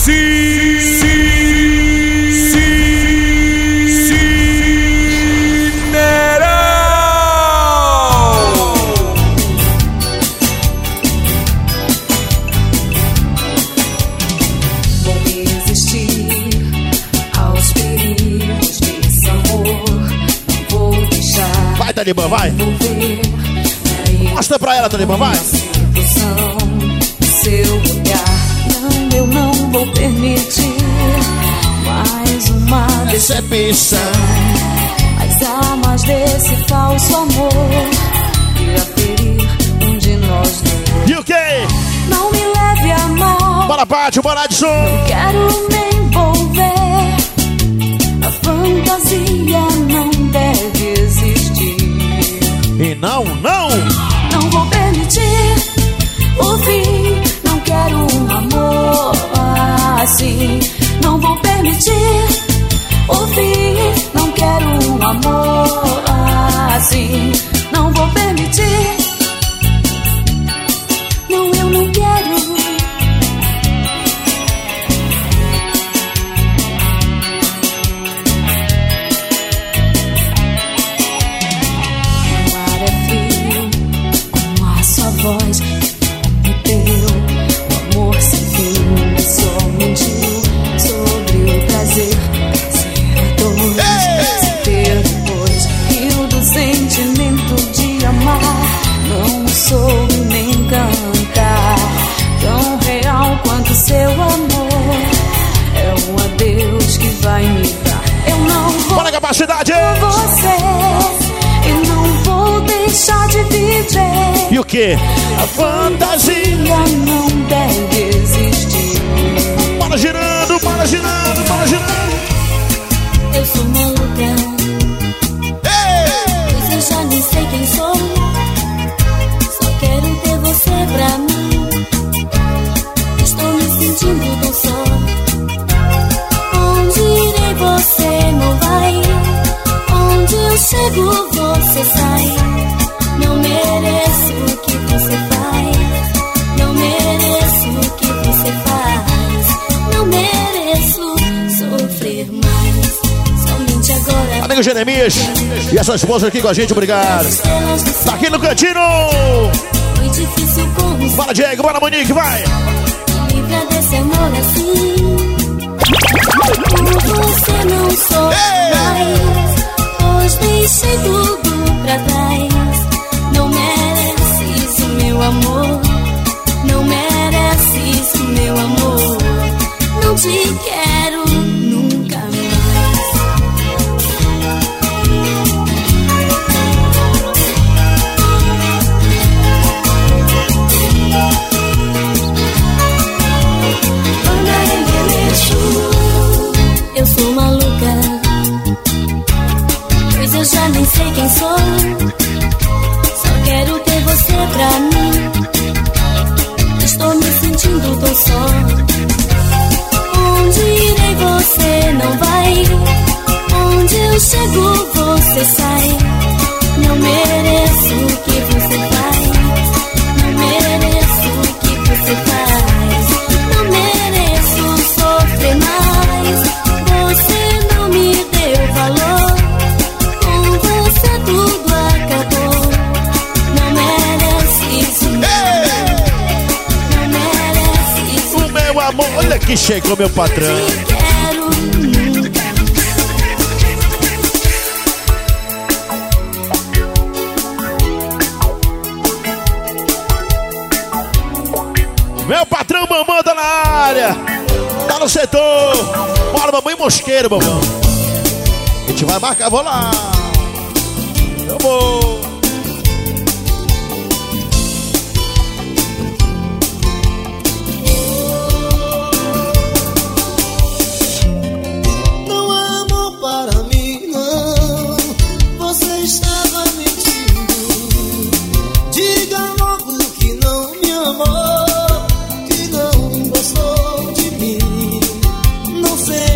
Talibã, vai. Mostra pra ela, Talibã, vai. Seu olhar, não, eu não vou permitir mais uma decepção. As armas desse falso amor irá ferir um de nós dois. E o quê? Não me leve a mão. Bora, Pátio, bora, Adson. Não quero me envolver. A fantasia não deve existir. E não vou permitir o fim. Não quero um amor assim. Não vou permitir o fim. Não quero um amor assim. Não vou permitir. Não, eu não quero. Voz me deu o amor sem fim, só mentiu sobre o prazer ser dois, sem ter depois rio do sentimento de amar. Não soube nem cantar, tão real quanto seu amor. É um adeus que vai me dar. Eu não vou. Bora, capacidade! Com você, eu não vou deixar de viver. E o quê? A fantasia não deve existir. Bora girando, bora girando, bora girando. Eu sou maluca. Pois eu já nem sei quem sou. Só quero ter você pra mim. Estou me sentindo tão só. Onde irei você não vai. Onde eu chego você sai. Não mereço o que você faz. Não mereço o que você faz. Não mereço sofrer mais. Somente agora. Amigo Jeremias e essa esposa aqui com a gente, obrigado. Tá aqui no cantinho. Foi difícil como. Bora, Diego, bora, Monique, vai. Me livra desse amor assim. Por você não sou mais. Pois deixei tudo pra trás. Não mereces o meu amor. Não mereces o meu amor. Não te quero nunca mais. Eu sou maluca. Pois eu já nem sei quem sou. Quero ter você pra mim. Estou me sentindo tão só. Onde irei você não vai. Onde eu chego você sai. Não mereço o que você faz. Não mereço o que você faz. Não mereço sofrer mais. Você não me deu valor. Com você tudo acabou. Meu amor, olha que chegou meu patrão. Meu patrão Mamãe tá na área. Tá no setor. Bora, mamãe mosqueiro, mamãe. A gente vai marcar, vou lá. Eu vou.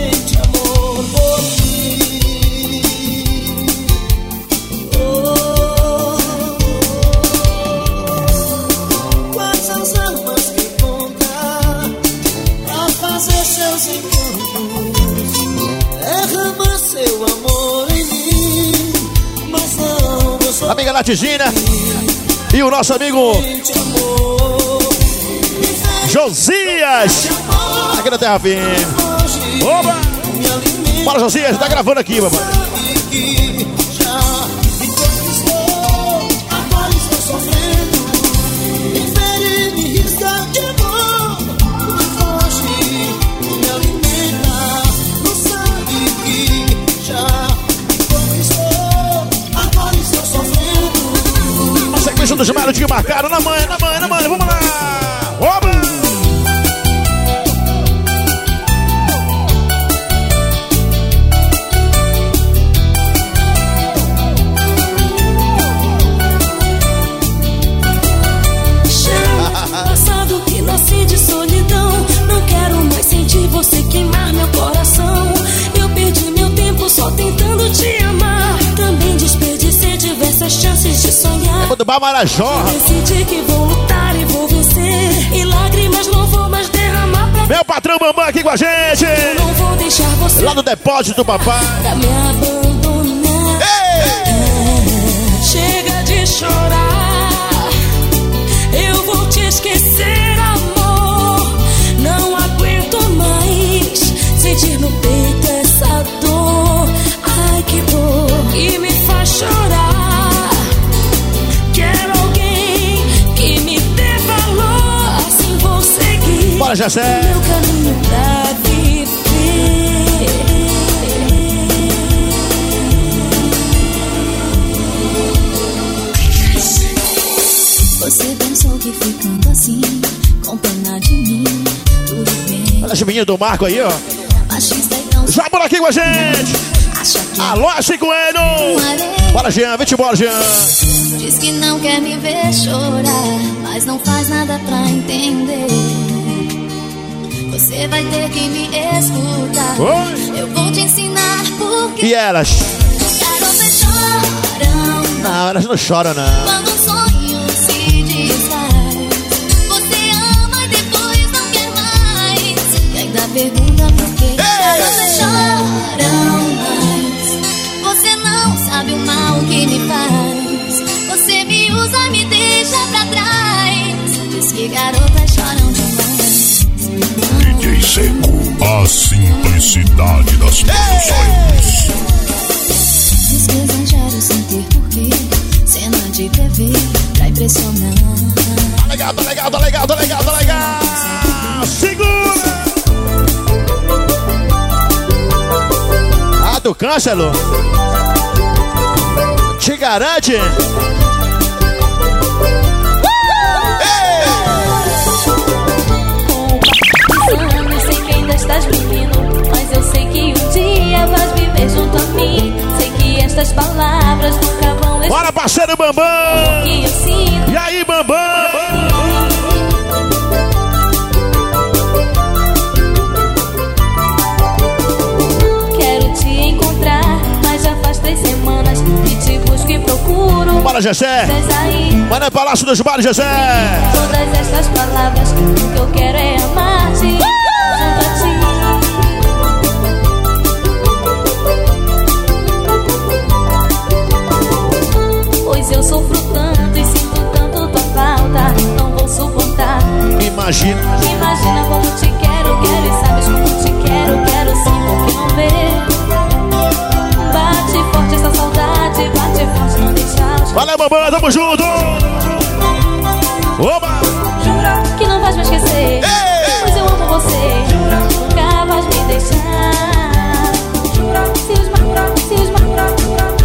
Oh amiga Natizina e o nosso amigo Josias, aqui na Terra Firme. Oba! Bora, Josias, tá gravando aqui, papai. A sequência dos malos que marcaram na manhã, vamos lá! Oba! Passado que nasci de solidão, não quero mais sentir você queimar meu coração. Eu perdi meu tempo só tentando te amar. Também desperdicei diversas chances de sonhar. Do Bamarajó. Decidi que vou lutar e vou vencer. E lágrimas não vou mais derramar pra... Meu patrão Bambam aqui com a gente. Eu não vou deixar você lá no depósito do papai pra me abandonar. Chega de chorar, eu vou te esquecer, amor. Não aguento mais sentir no peito essa dor. Ai, que dor que me faz chorar. Quero alguém que me dê valor. Assim vou seguir. Bora, Jessé. Meu caminho pra viver. Você pensou que ficando assim, com pena de mim, tudo bem. Olha as meninas do Marco aí, ó. Machista e tão Já por aqui com a gente. acha que Alô, Coelho. Bora, Jean, vem-te embora, Jean. diz que não quer me ver chorar, mas não faz nada pra entender. Você vai ter que me escutar. Oi. Eu vou te ensinar porque E elas? garotas choram. Não, elas não choram, não. Quando um sonho se desfaz, você ama e depois não quer mais. E ainda pergunta por quê. Garotas choram, mas você não sabe o mal que me faz. Você me usa e me deixa pra trás. Diz que garotas choram demais. DJ Seco, a simplicidade das produções. Diz que exagero sem ter porquê. Cena de TV pra impressionar. Tá legal, tá legal, tá legal, tá legal, tá legal. Segura! Ah, do Câncelo. Te garante? Não sei que ainda estás mentindo, mas eu sei que um dia vais viver junto a mim. Sei que estas palavras nunca vão esquecer. Bora, parceiro Bambam! Que eu sinto. E aí, Bambam? Quero te encontrar, mas já faz 3 semanas que te busco e procuro. Bora, Jessé! Estás aí. Vai no Palácio dos Bares, Jessé! Todas estas palavras, o que eu quero é amar-te junto a ti. Pois eu sofro tanto e sinto tanto tua falta. Não vou suportar. Imagina. Imagina como te quero, quero e sabes como te quero sim, porque não vê. Bate forte essa saudade, bate forte, não deixa os... Valeu, Bambam, tamo junto! Oba! Jura que não vais me esquecer. Pois eu amo você. Jura, nunca vais me deixar. Jura, se esmaga, se esmaga.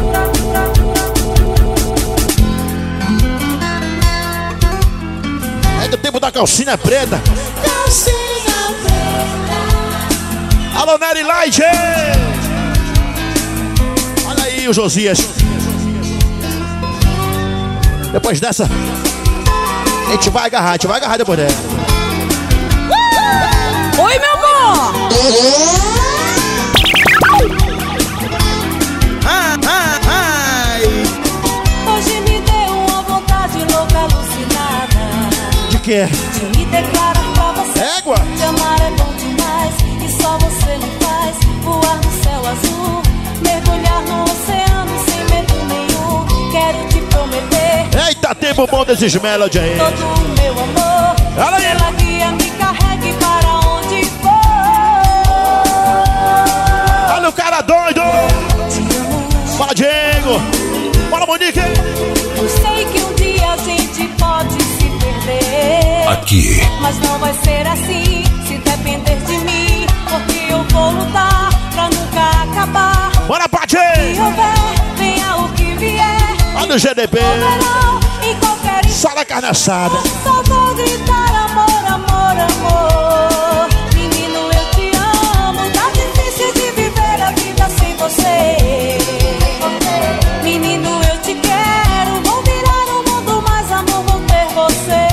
É do tempo da calcinha preta. Calcinha preta. Alô, Nery Light! Olha aí o Josias. Depois dessa, a gente vai agarrar depois dessa. Oi, meu amor! Hoje me deu uma vontade louca, alucinada. De quê? De me declarar pra você. Égua? Te amar é bom demais. E só você me faz voar no céu azul. Mergulhar no oceano sem medo nenhum. Quero te prometer tempo bom desses Melody aí. Todo o meu amor, olha aí. pela guia me carregue para onde for. Olha o cara doido. Fala, Diego. Fala, Monique. Eu sei que um dia a gente pode se perder. Aqui. Mas não vai ser assim, se depender de mim. Porque eu vou lutar pra nunca acabar. Bora, Pati. Se houver, venha o que vier. Olha o GDB. Em qualquer Só na carne assada. só vou gritar amor, amor, amor. Menino, eu te amo. Tá difícil de viver a vida sem você. Menino, eu te quero. Vou virar o mundo, mas amor, vou ter você.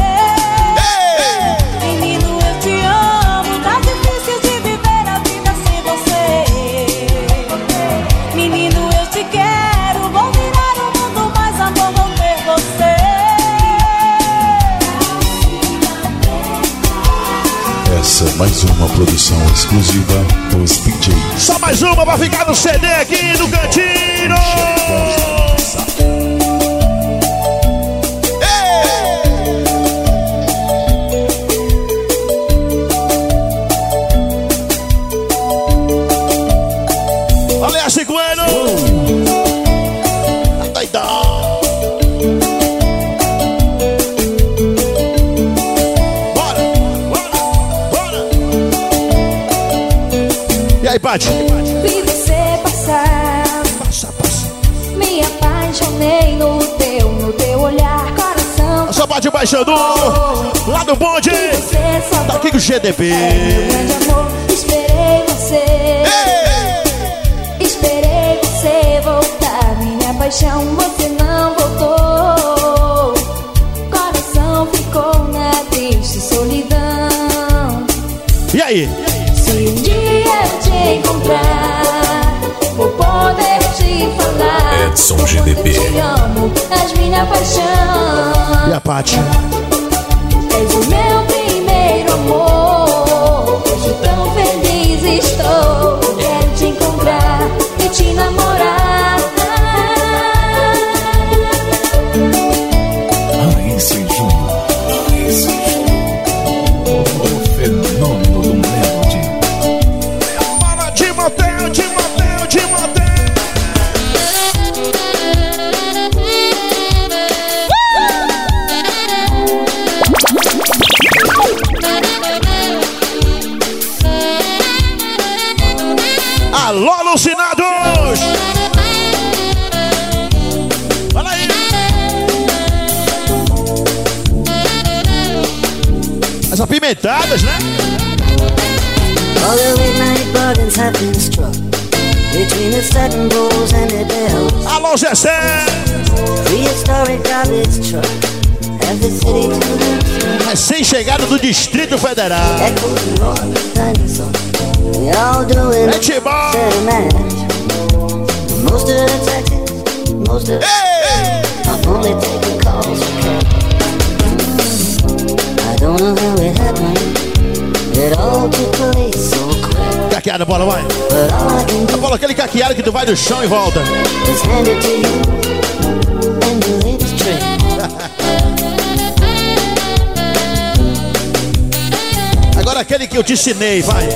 Menino, eu te amo. Tá difícil de viver a vida sem você. Menino, eu te quero. Vou virar o mundo, mas amor, vou ter você. Essa é mais uma produção exclusiva dos DJs. Só mais uma pra ficar no CD aqui no cantinho. Olha a Coelho. Tá doidão. Bora, bora, bora. E aí, Paty? Vi você passar, Passa, passa. me apaixonei no teu olhar, coração. A sua Paty baixando lá no bonde. Você só Tá aqui com o GDB. meu grande amor, esperei você. Esperei você voltar, minha paixão, você não voltou. Coração ficou na triste solidão. E aí? Se um dia eu te encontrar, vou poder te falar Edson o quanto GDB. eu te amo, és minha paixão. E a Paty? És o meu primeiro amor. Hoje tão feliz estou. Quero te encontrar e te namorar. Raíssa e Júnior. Raíssa e Júnior. O fenômeno do Melody. Fala, Timoteu, Timoteu, Timoteu. Alô, alucinados! Fala aí! As apimentadas, né? All the midnight bargains have been struck between the satin bowls and the bells. Alô, Zessé! Prehistoric garbage truck as the city tunes Recém-chegado do Distrito Federal. echoes and roar the dinosaur. We all doing É Tibó! their match. Most of the taxis, most of I'm only taking calls for cash. I don't know how it happened. It all took place so quick. Caqueada, bola, vai! But all I can A bola, aquele caqueado que tu vai do chão e volta. do is hand it to you and you leave it straight. Agora aquele que eu te ensinei, vai!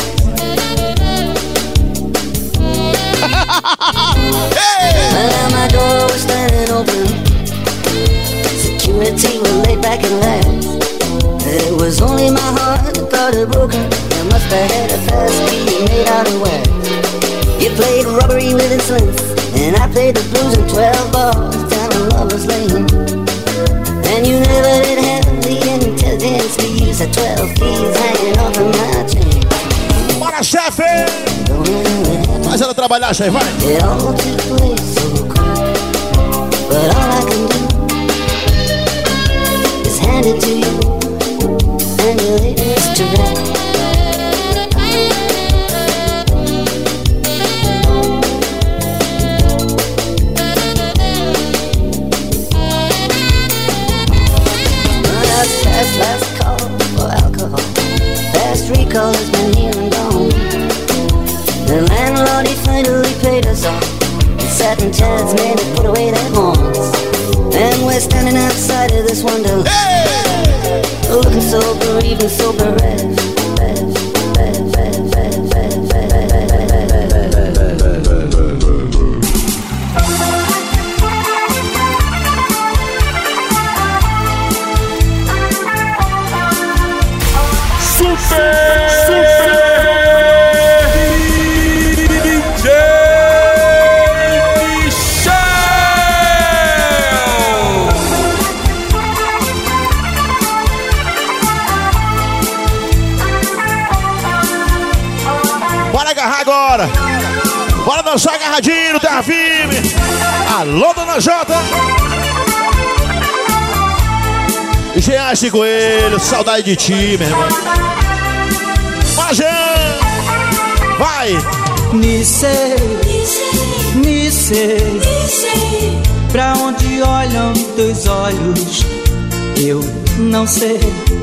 Well, now my door was standing open. Security was laid back and laughed. It was only my heart that got it broken. I must have had a fast key made out of wax. You played rubbery with its length, and I played the blues in 12 bars down in Lover's Lane. And you never did have the intelligence to use the 12 keys hanging off of my chain. Bora, chefe! Don't know how it happened. Faz ela trabalhar, chefe, vai! It all took place so quick, but all I can do is hand it to you, and you leave it straight. That's last call for alcohol. Fast recall has been here and gone. The landlord, he finally paid us off. The satin chairs made it put away their horns. And we're standing outside of this wonderland, looking so bereaved and so bereft. Bora dançar agarradinho, terra firme. Alô, dona Jota. Geaste Coelho, saudade de ti, meu irmão. Majão, vai. Me sei, pra onde olham teus olhos, eu não sei.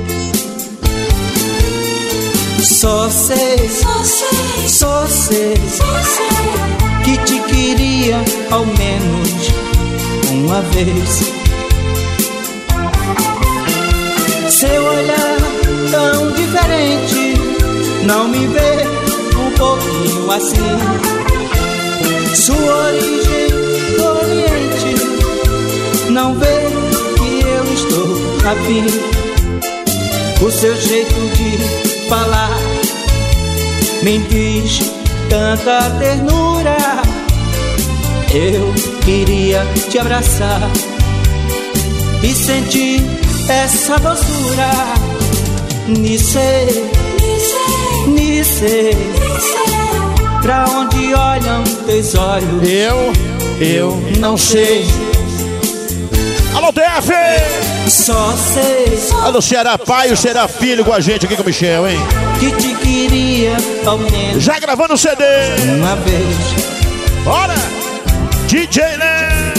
Só sei que te queria ao menos uma vez. Seu olhar tão diferente não me vê um pouquinho assim. Sua origem do Oriente não vê que eu estou afim. O seu jeito de falar me diz tanta ternura. Eu queria te abraçar e sentir essa doçura. Nice, pra onde olham teus olhos, eu não sei. Alô, DF! Só sei. Alô, Ceará pai e o Ceará filho com a gente aqui com o Michel, hein? Que te queria ao menos já gravando o CD uma vez. Bora! DJ Né!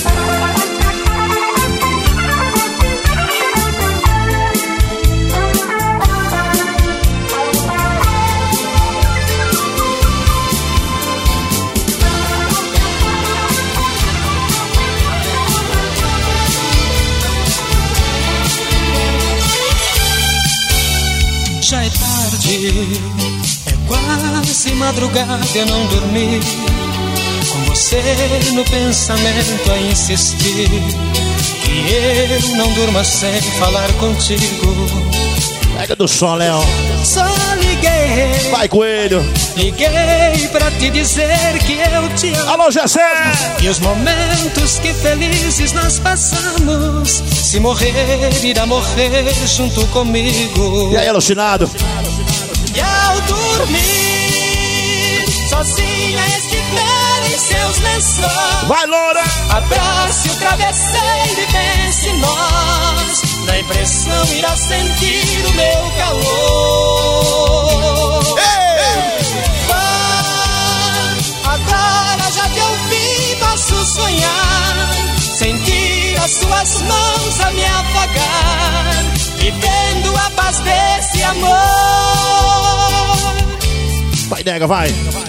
Já é tarde, é quase madrugada, eu não dormi. Com você no pensamento a insistir, que eu não durma sem falar contigo. Pega do som, Léo. Só liguei. Vai, Coelho. Liguei pra te dizer que eu te amo. Alô, Jessé. E os momentos que felizes nós passamos, se morrer, irá morrer junto comigo. E aí, alucinado? E ao dormir, sozinha estiver em seus lençóis, vai, Loura! Abrace o travesseiro e pense em nós. Na impressão irá sentir o meu calor. Agora já te ouvi, posso sonhar, sentir as suas mãos a me afagar, vivendo a paz desse amor. Vai, nega, vai.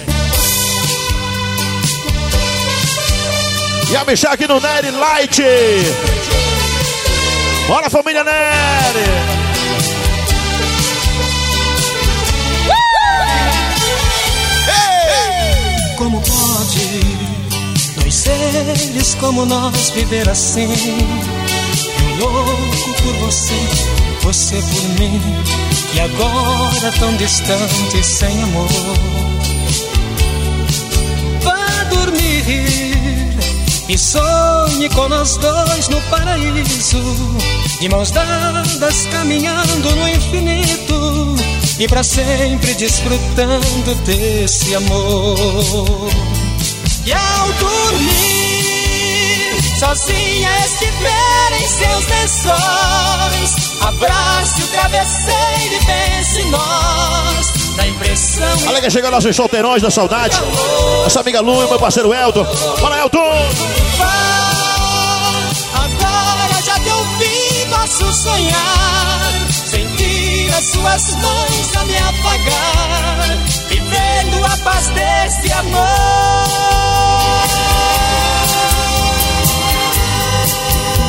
E a bicha aqui no Nery Light. Bora, família Nery. Como pode dois seres como nós viver assim? Eu louco por você, você por mim, e agora tão distante, sem amor. Vá dormir e sonhe com nós dois no paraíso, de mãos dadas caminhando no infinito, e pra sempre desfrutando desse amor. E ao dormir, sozinha estiver em seus lençóis, abrace o travesseiro e pense em nós. Na impressão. Olha que chegou nossos solteirões da saudade. Nossa amiga Lu e meu parceiro Elton. Bora, Elton! Agora já te ouvi, posso sonhar, sentir as suas mãos a me apagar, vivendo a paz desse amor.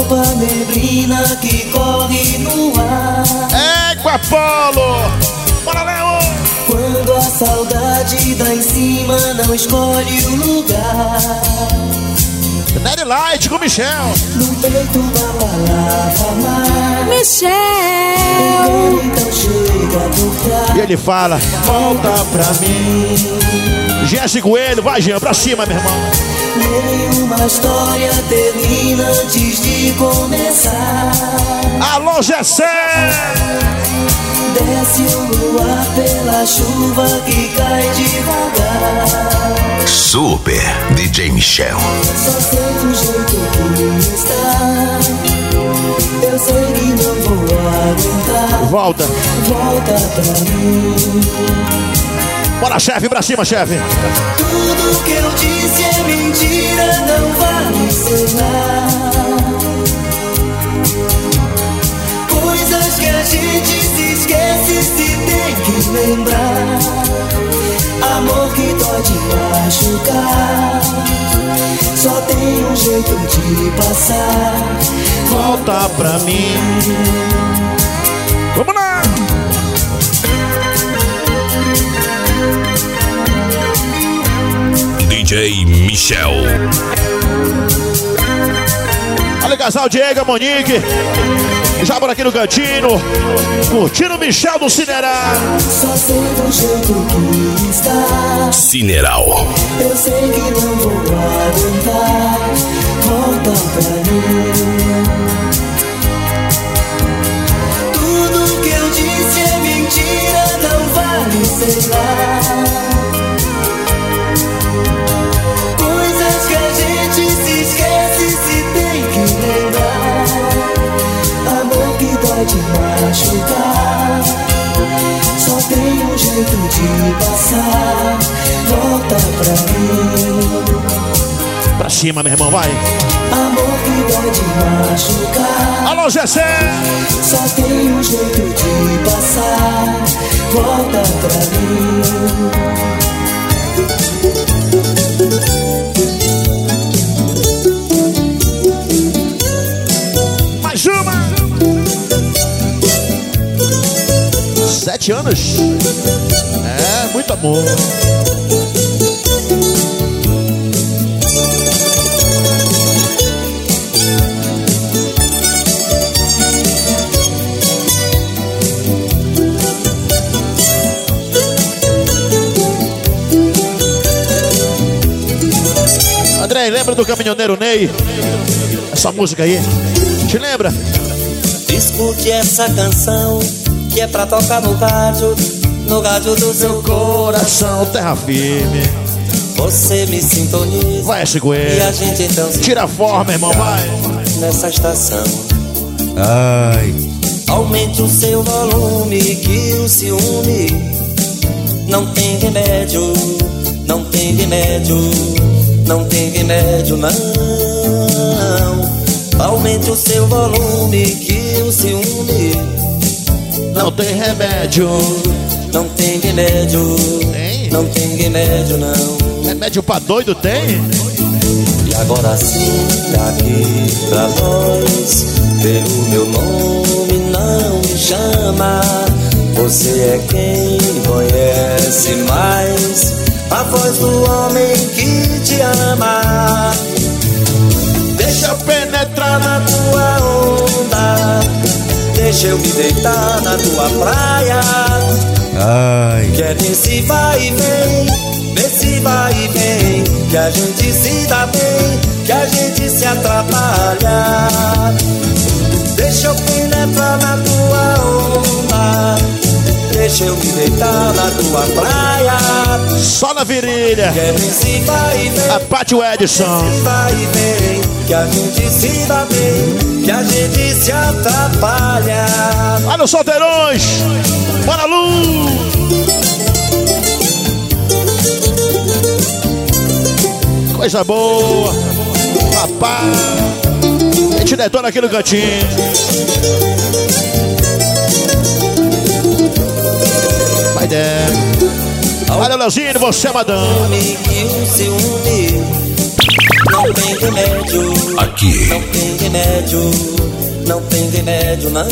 Desculpa a neblina que corre no ar. Égua, Polo! Bora, Léo! Quando a saudade dá em cima, não escolhe o lugar. Daddy Light com Michel. No peito uma palavra mais. Michel. Então chega por trás. E ele fala: volta pra mim. Jesse Coelho, vai, Jean, pra cima, meu irmão. Nenhuma história termina antes de começar. Alô, Gessé! Desce o luar pela chuva que cai devagar. Super DJ Michel. Só sei do jeito que está. Eu sei que não vou aguentar. Volta. Volta pra mim. Bora, chefe, pra cima, chefe. Tudo que eu disse é mentira, não vale ser nada. Coisas que a gente se esquece, se tem que lembrar. Amor que dói de machucar. Só tem um jeito de passar. Volta pra mim. Vamos lá! DJ Michel. Olha o casal Diego, Monique. Já por aqui no cantinho, curtindo o Michel do Cineral. Só sei do jeito que está. Cineral. Eu sei que não vou aguentar. Volta pra mim. Tudo que eu disse é mentira, não vale ser lá. Coisas que a gente se esquece, se tem que lembrar. Amor que dói de machucar. Só tem um jeito de passar. Volta pra mim. Pra cima, meu irmão, vai. Amor que dói de machucar. Alô, Gessé! Só tem um jeito de passar. Volta pra mim. Mais uma! 7 anos. É, muito amor. André, lembra do caminhoneiro Ney? Essa música aí. Te lembra? Escute essa canção que é pra tocar no rádio do seu Coração, terra firme. Você me sintoniza. Vai, E a Chicoelho. gente então se Tira a forma, irmão, vai. nessa estação. Ai. Aumente o seu volume que o ciúme não tem remédio, não tem remédio, não tem remédio não. Aumente o seu volume que o ciúme Não tem remédio. não tem remédio, Tem? não tem remédio não. Remédio pra doido tem? E agora sim, aqui pra nós, pelo meu nome não me chama. Você é quem conhece mais a voz do homem que te ama. Deixa eu penetrar na tua onda, deixa eu me deitar na tua praia. Ai. Que é nesse vai e vem, nesse vai e vem, que a gente se dá bem, que a gente se atrapalha. Deixa eu penetrar na tua onda, deixa eu me deitar na tua praia. Só na virilha. Que é nesse vai e vem, A Pátio Edson. nesse vai e vem, que a gente se dá bem, que a gente se atrapalha. Olha os solteirões. Bora, Lu. Coisa boa. Papá. A gente detona aqui no cantinho. Vai dentro. Olha, Leozinho, você é madame. Que o ciúme Não tem remédio. Aqui. Não tem remédio. Não tem remédio, não.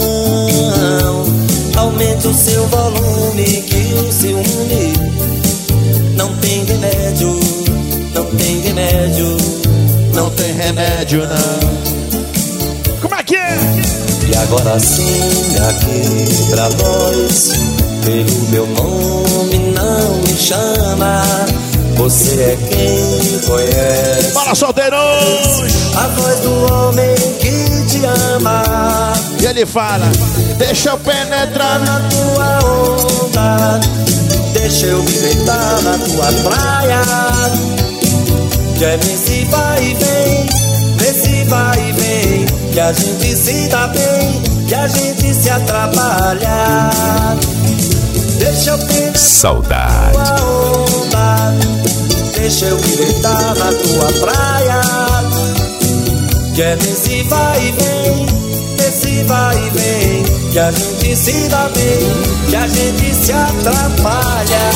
Aumente o seu volume que o ciúme. Não tem remédio. Não tem remédio. Não tem remédio, não. Como é que é? E agora sim, aqui pra nós, pelo meu nome não me chama. Você é quem conhece. Fala, solteirões! A voz do homem que te ama. E ele fala: deixa eu penetrar na tua onda, deixa eu me deitar na tua praia. Quer ver se vai e vem, vê se vai e vem, que a gente se dá bem, que a gente se atrapalha. Deixa eu penetrar Saudade. na tua onda, deixa eu me deitar na tua praia. Quer ver se vai e vem, vê se vai e vem, que a gente se dá bem, que a gente se atrapalha.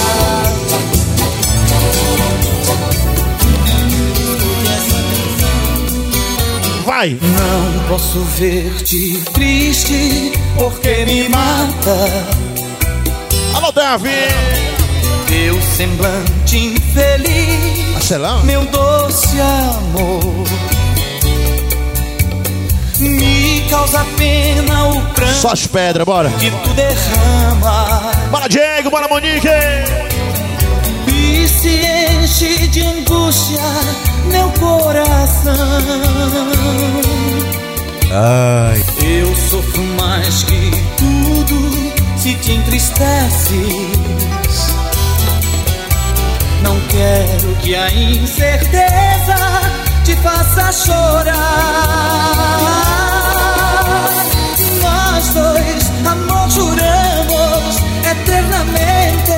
Vai! Não posso ver-te triste, porque me mata Alô, Davi! teu semblante infeliz, Marcelão? meu doce amor. Me causa pena o pranto Só as pedras, bora! que tu derrama Bora, Diego! Bora, Monique! e se enche de angústia meu coração. Ai. Eu sofro mais que tudo se te entristeces. Não quero que a incerteza te faça chorar. Nós dois, amor, juramos eternamente.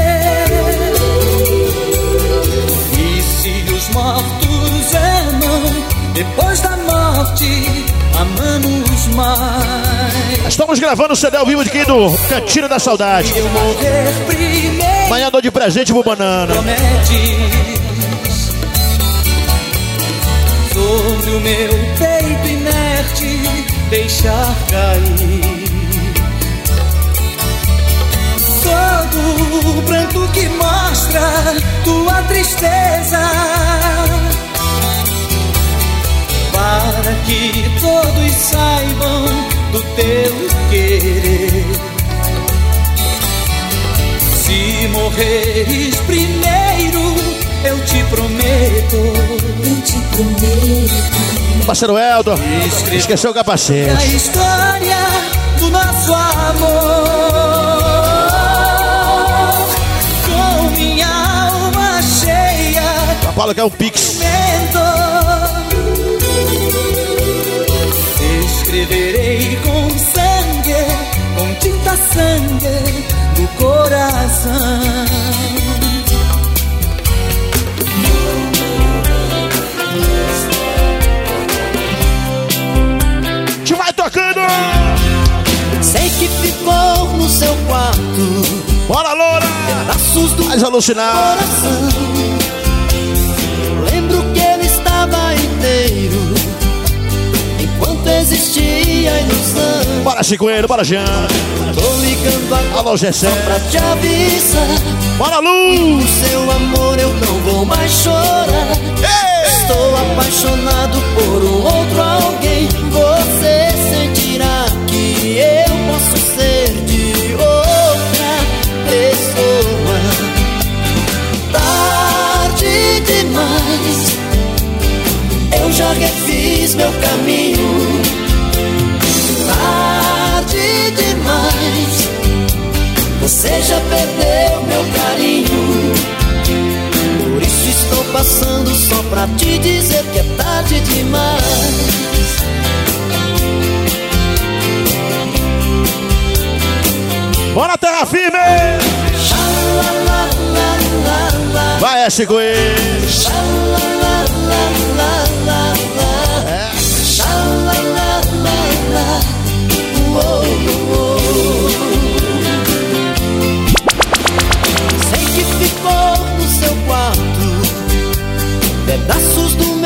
E se os mortos amam, depois da morte amamos mais. Estamos gravando o CD ao vivo aqui do Cantina da Saudade. Eu morrer primeiro. Amanhã dou de presente pro Banana. Prometes sobre o meu peito inerte deixar cair todo o pranto que mostra tua tristeza, para que todos saibam do teu querer. Se morreres primeiro, eu te prometo. Eu te prometo. Parceiro Eldo, esqueceu o capacete. A história do nosso amor, com minha alma cheia. A Paula quer um pix. Escreverei com sangue, com tinta sangue do coração. Te vai tocando! Sei que ficou no seu quarto Bora, Loura! pedaços do Mais alucinado! coração. Lembro que ele estava inteiro enquanto existia ilusão. Bora, Chicoeiro, bora, Jean! Tô ligando agora Alô, Gessé! só pra te avisar. Bora, Lu! O seu amor eu não vou mais chorar. Estou apaixonado por um outro alguém. Você sentirá que eu posso ser de outra pessoa. Tarde demais, eu já refiz meu caminho. Tarde demais, você já perdeu meu carinho. Por isso estou passando só pra te dizer que é tarde demais. Bora, terra firme! Vai, Chicoeiro! Sei que ficou no seu quarto pedaços do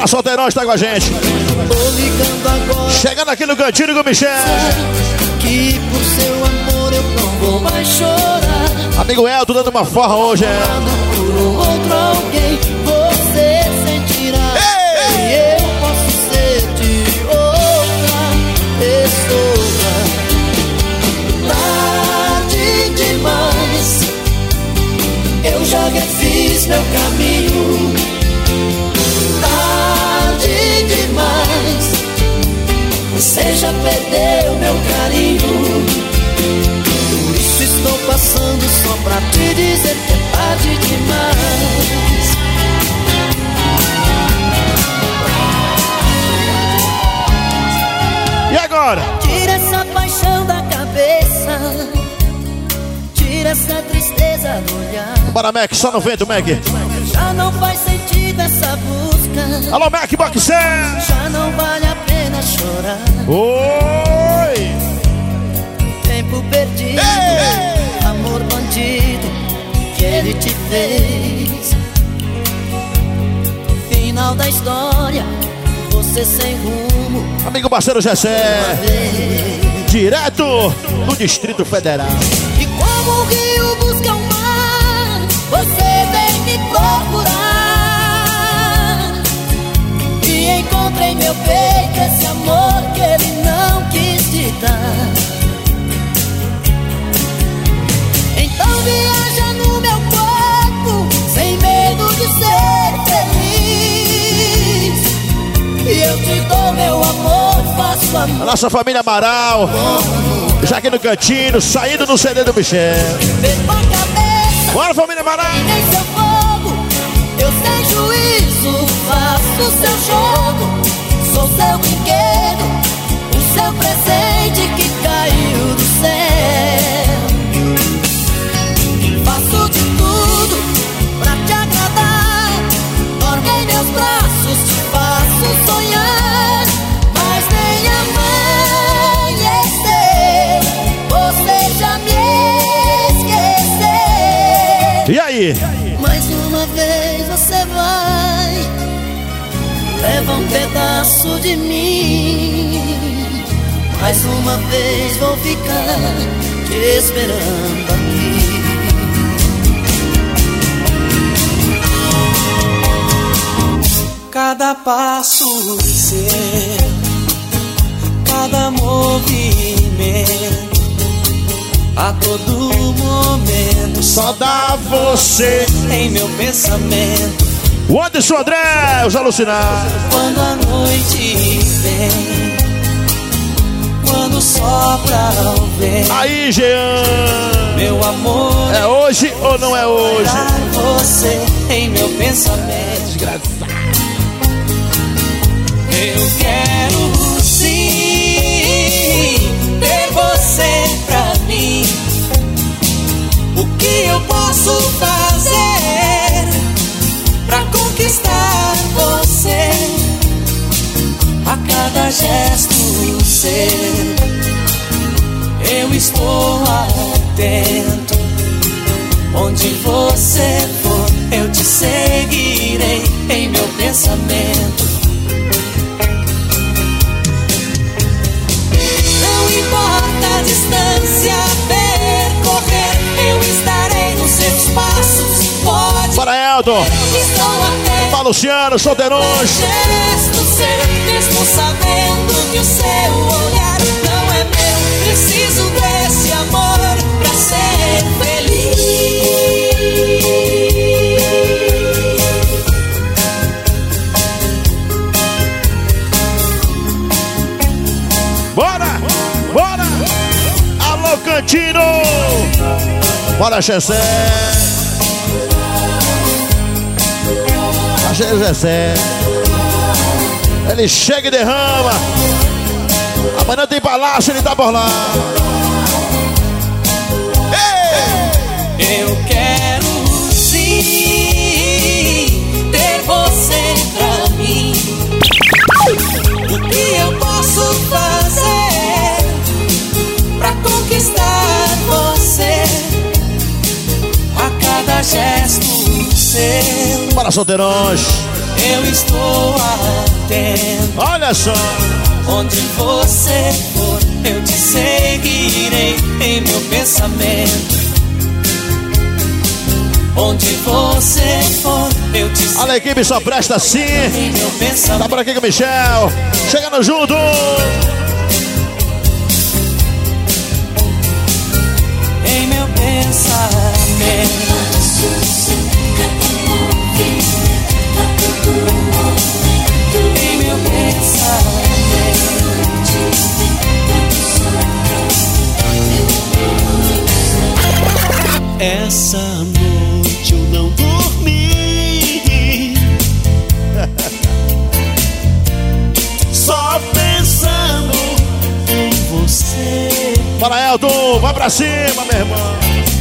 Solteirão está com a gente. Tô ligando agora. Chegando aqui no cantinho com o Michel. Que por seu amor eu não vou mais chorar. Amigo Elton dando uma forra hoje, Por outro alguém você sentirá. E eu posso ser de outra pessoa. Tarde demais, eu já refiz meu caminho. Tarde demais, você já perdeu meu carinho. Por isso estou passando só pra te dizer que é tarde demais. E agora? Tira essa paixão da cabeça, tira essa tristeza do olhar. Bora, Mac, só no vento, Mac. Já não faz sentido essa busca. Alô, Mac, Boxer. Já não vale a pena chorar. Oi. Tempo perdido, amor bandido que ele te fez. Final da história, você sem rumo. Amigo parceiro Gessé, direto do Distrito Federal. E como o rio busca o mar, você vem me procurar. E encontra em meu peito esse amor que ele não quis te dar. Então viaja no meu corpo, sem medo de ser feliz. E eu te dou meu amor, faço amor. A nossa família Amaral, já aqui no cantinho, saindo do CD do Michel. Perco a cabeça, Bora, família Amaral. nem seu fogo, eu sem juízo faço o seu jogo. Sou seu brinquedo, o seu presente que caiu do céu. Faço de tudo pra te agradar. Dorme em meus braços, te faço sonhar. Mas nem amanhecer, você já me esqueceu. E aí? Mais uma vez você vai, leva um pedaço de mim. Mais uma vez vou ficar te esperando aqui. Cada passo seu, cada movimento, a todo momento Só dá você. em meu pensamento. O Anderson André, os alucinados. Quando a noite vem, quando sopra o vento, Aí, Jean. meu amor, É hoje ou não é hoje? dar você em meu pensamento. Eu quero sim ter você pra mim. O que eu posso fazer pra conquistar você? A cada gesto seu, eu estou atento. Onde você for, eu te seguirei em meu pensamento. Não importa a distância percorrer, eu estarei nos seus passos. Pode Bora, Elton. estou atento. Pra Luciano, solteirões. Gesto seu, mesmo sabendo que o seu olhar não é meu. Preciso desse amor pra ser feliz. Bora, bora. Alô, Cantino. Bora, Gessé. Achei o Gessé. Ele chega e derrama. Amanhã tem palácio, ele tá por lá. Eu quero sim ter você pra mim. O que eu posso fazer pra conquistar você? A cada gesto seu, Para solteirões. Eu estou atento. Olha só. Onde você for, eu te seguirei em meu pensamento. Onde você for, eu te seguirei. Olha, a equipe só presta assim. Em meu pensamento. Tá por aqui com o Michel. Chegando junto. Em meu pensamento. Em meu pensamento. Essa noite eu não dormi. Só pensando em você. Bora, Elton, vai pra cima, meu irmão.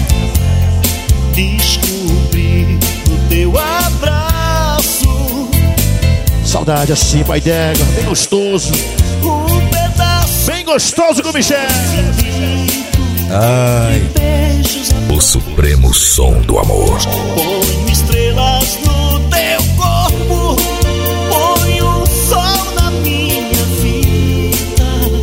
Descobri no teu abraço. Saudade assim, pai d'égua, bem gostoso. Um pedaço Bem gostoso com o Michel. Ai, beijos. o supremo som do amor. Ponho estrelas no teu corpo. Ponho sol na minha vida.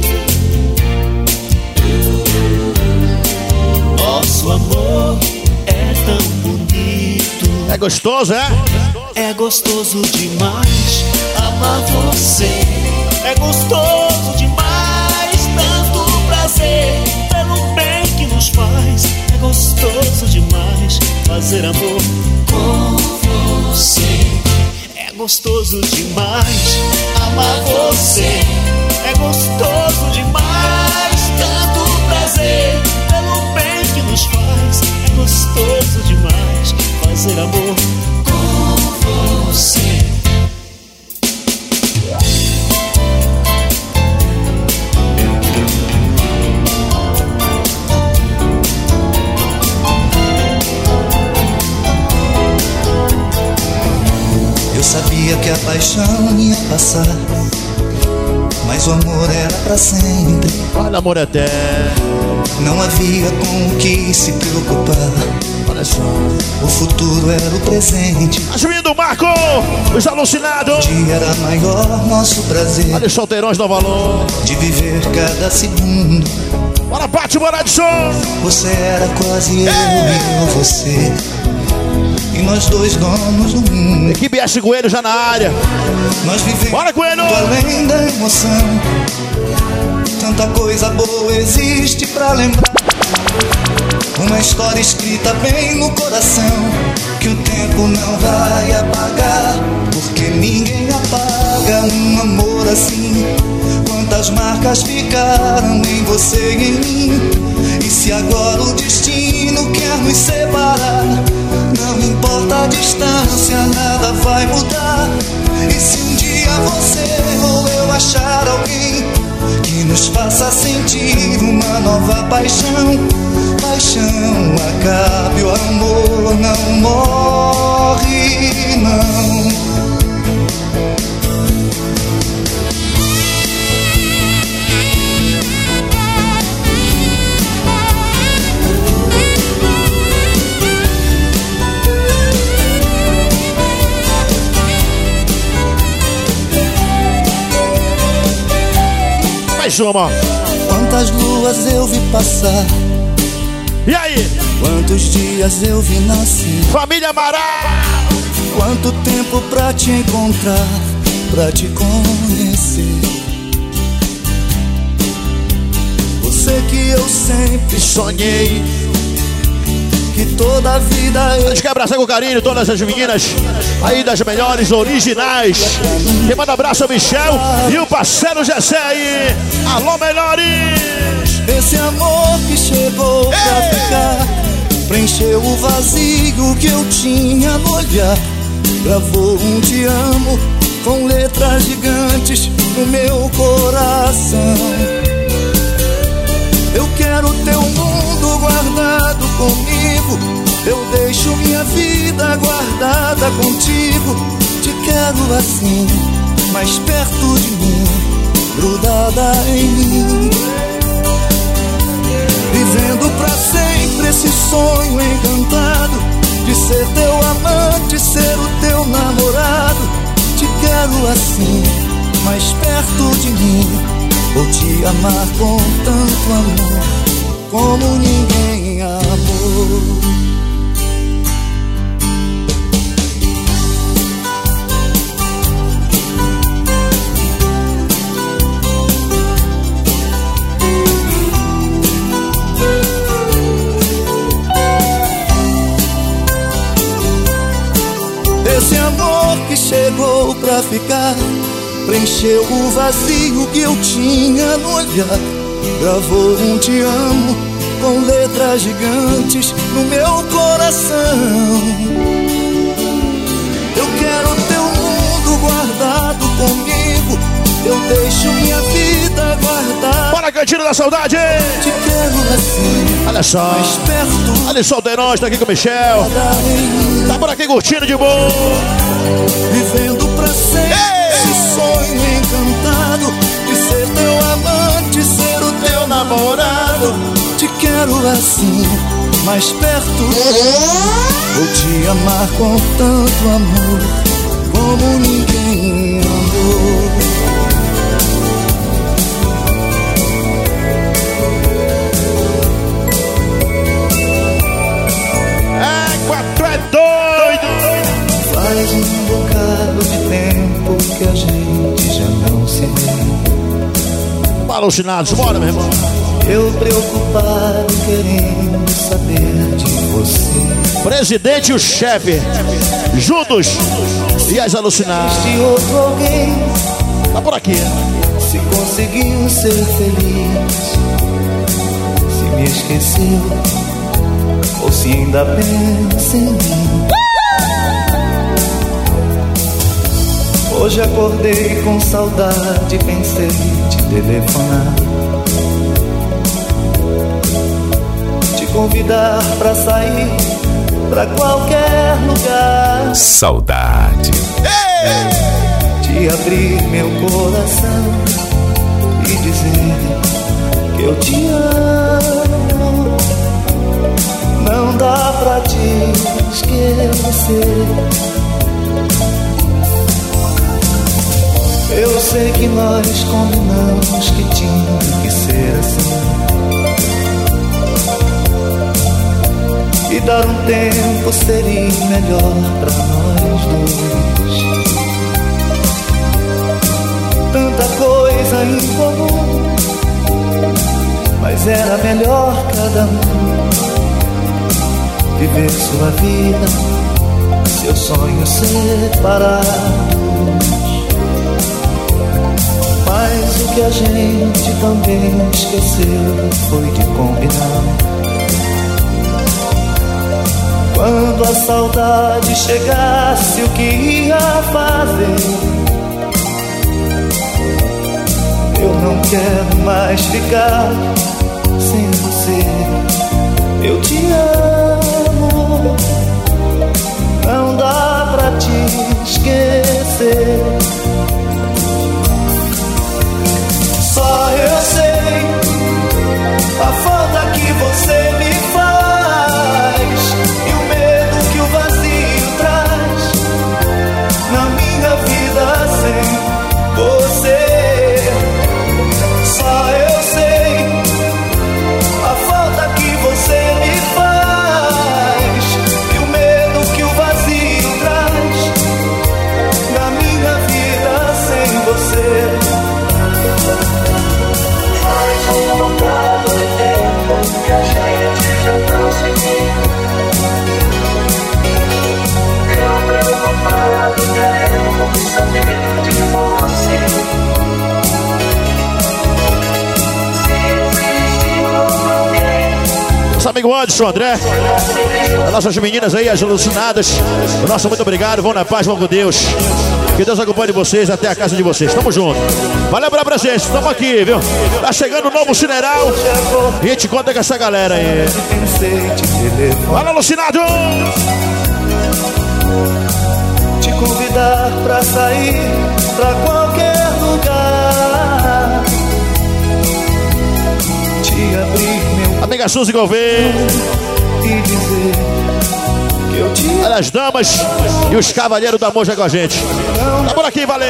Nosso amor é tão bonito. É gostoso, é? É gostoso demais amar você. É gostoso demais, tanto prazer pelo bem que nos faz. É gostoso demais fazer amor com você. É gostoso demais amar você. É gostoso demais, tanto prazer pelo bem que nos faz. É gostoso demais fazer amor com você. Eu sabia que a paixão ia passar, mas o amor era pra sempre. Olha, amor eterno. Não havia com o que se preocupar. Olha só. O futuro era o presente. Tá subindo o Marco, os alucinados. O dia era maior, nosso prazer. Olha os solteirões do valor. De viver cada segundo. Bora, Pátio, bora de som. Você era quase eu e eu você. E nós dois donos do mundo. Equipe S Coelho já na área. Nós vivemos Bora, Coelho. além da emoção. Tanta coisa boa existe pra lembrar. Uma história escrita bem no coração, que o tempo não vai apagar. Porque ninguém apaga um amor assim. Quantas marcas ficaram em você e em mim. E se agora o destino quer nos separar, não importa a distância, nada vai mudar. E se um dia você ou eu achar alguém que nos faça sentir uma nova paixão, paixão acabe, o amor não morre, não. Mais uma. Quantas luas eu vi passar, E aí? quantos dias eu vi nascer. Família Amaral. Quanto tempo pra te encontrar, pra te conhecer. Você que eu sempre Sonhei. que toda a vida eu A gente quer abraçar com carinho todas as meninas aí das melhores originais. Quem manda abraço é o Michel e o parceiro Gessé aí. Alô, melhores! Esse amor que chegou pra ficar preencheu o vazio que eu tinha no olhar. Gravou um te amo com letras gigantes no meu coração. Eu quero teu mundo guardado comigo. Eu deixo minha vida guardada contigo. Te quero assim, mais perto de mim, grudada em mim. Vivendo pra sempre esse sonho encantado de ser teu amante, ser o teu quero assim, mais perto de mim. Vou te amar com tanto amor, como ninguém amou. Esse amor que chegou pra ficar preencheu o vazio que eu tinha no olhar. Gravou um te amo com letras gigantes no meu coração. Eu quero teu mundo guardado comigo, eu deixo minha vida guardada. Bora, Cantinho da Saudade! Te quero assim, olha só, mais perto. Alisson Denós tá aqui com o Michel. Tá por aqui curtindo de boa. Vivendo pra sempre esse sonho encantado de ser teu amante, ser o teu namorado. Te quero assim, mais perto. Vou te amar com tanto amor, como ninguém amou. Faz um bocado de tempo que a gente já não se vê. Alucinados, bora, meu irmão. Eu preocupado, querendo saber de você. Presidente e o chefe, juntos e as alucinadas. Este outro alguém tá por aqui. Se conseguiu ser feliz, se me esqueceu, ou se ainda pensa em mim. Hoje acordei com saudade, pensei em te telefonar, te convidar pra sair pra qualquer lugar. Saudade. Te abrir meu coração e dizer que eu te amo. Não dá pra te esquecer. Eu sei que nós combinamos que tinha que ser assim, e dar um tempo seria melhor pra nós dois. Tanta coisa em comum, mas era melhor cada um viver sua vida, seus sonhos separados. Mas o que a gente também esqueceu foi de combinar. Quando a saudade chegasse, o que ia fazer? Eu não quero mais ficar sem você. Eu te amo, não dá pra te esquecer. Só eu sei a falta que você me faz e o medo que o vazio traz na minha vida sem você. Só eu sei a falta que você me faz e o medo que o vazio traz na minha vida sem você. Faz um bocado de tempo que a gente já não se viu. Eu preocupado, querendo saber de você. Nosso amigo Anderson, André, as nossas meninas aí, as alucinadas. Nosso muito obrigado, vão na paz, vão com Deus. Que Deus acompanhe vocês até a casa de vocês. Tamo junto. Valeu pela presença, estamos aqui, viu? Tá chegando o novo Cineral e a gente conta com essa galera aí. Fala, alucinado! Te convidar pra sair pra qualquer lugar, te abrir meu amiga Suzy Gouveia e dizer que eu Olha as damas e os cavalheiros da moja com a gente. Tá por aqui, valeu!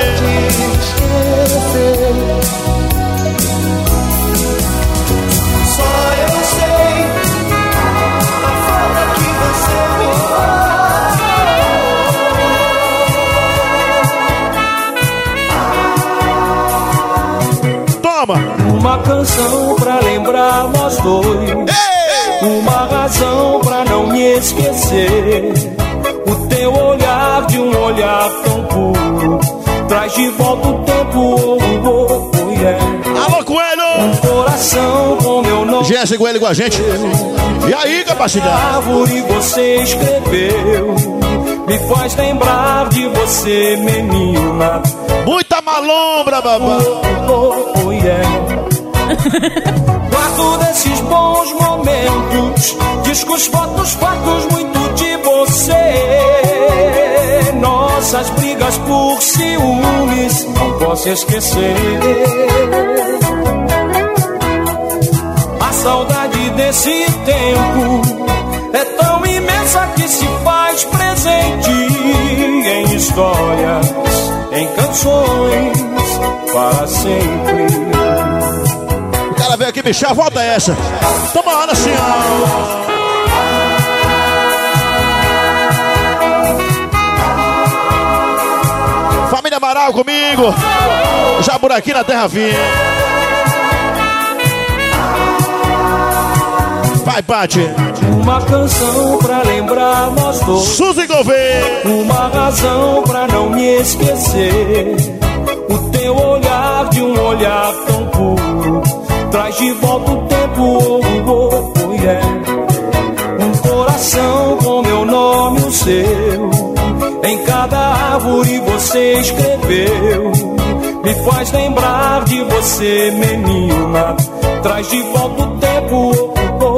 Só eu sei a falta que você me faz. Toma! Uma canção pra lembrar nós dois. Uma razão pra não me esquecer. O teu olhar de um olhar tão puro traz de volta o tempo, Alô, Coelho! Um coração com meu nome. Jéssica Coelho com a gente. E aí, capacidade? A árvore você escreveu me faz lembrar de você, menina. Muita malombra, babá. Guardo desses bons momentos, discos, fotos, fatos, muito de você. Nossas brigas por ciúmes, não posso esquecer. A saudade desse tempo é tão imensa que se faz presente em histórias, em canções, para sempre. O cara veio aqui bichar, volta essa. Toma Ana Senhora. Família Amaral comigo. Já por aqui na Terra Vinha. Vai, Pati. Uma canção pra lembrar nós dois. Suzy Gouveia. Uma razão pra não me esquecer. O teu olhar de um olhar tão puro traz de volta o tempo, Um coração com meu nome, o seu. Em cada árvore você escreveu. Me faz lembrar de você, menina. Traz de volta o tempo,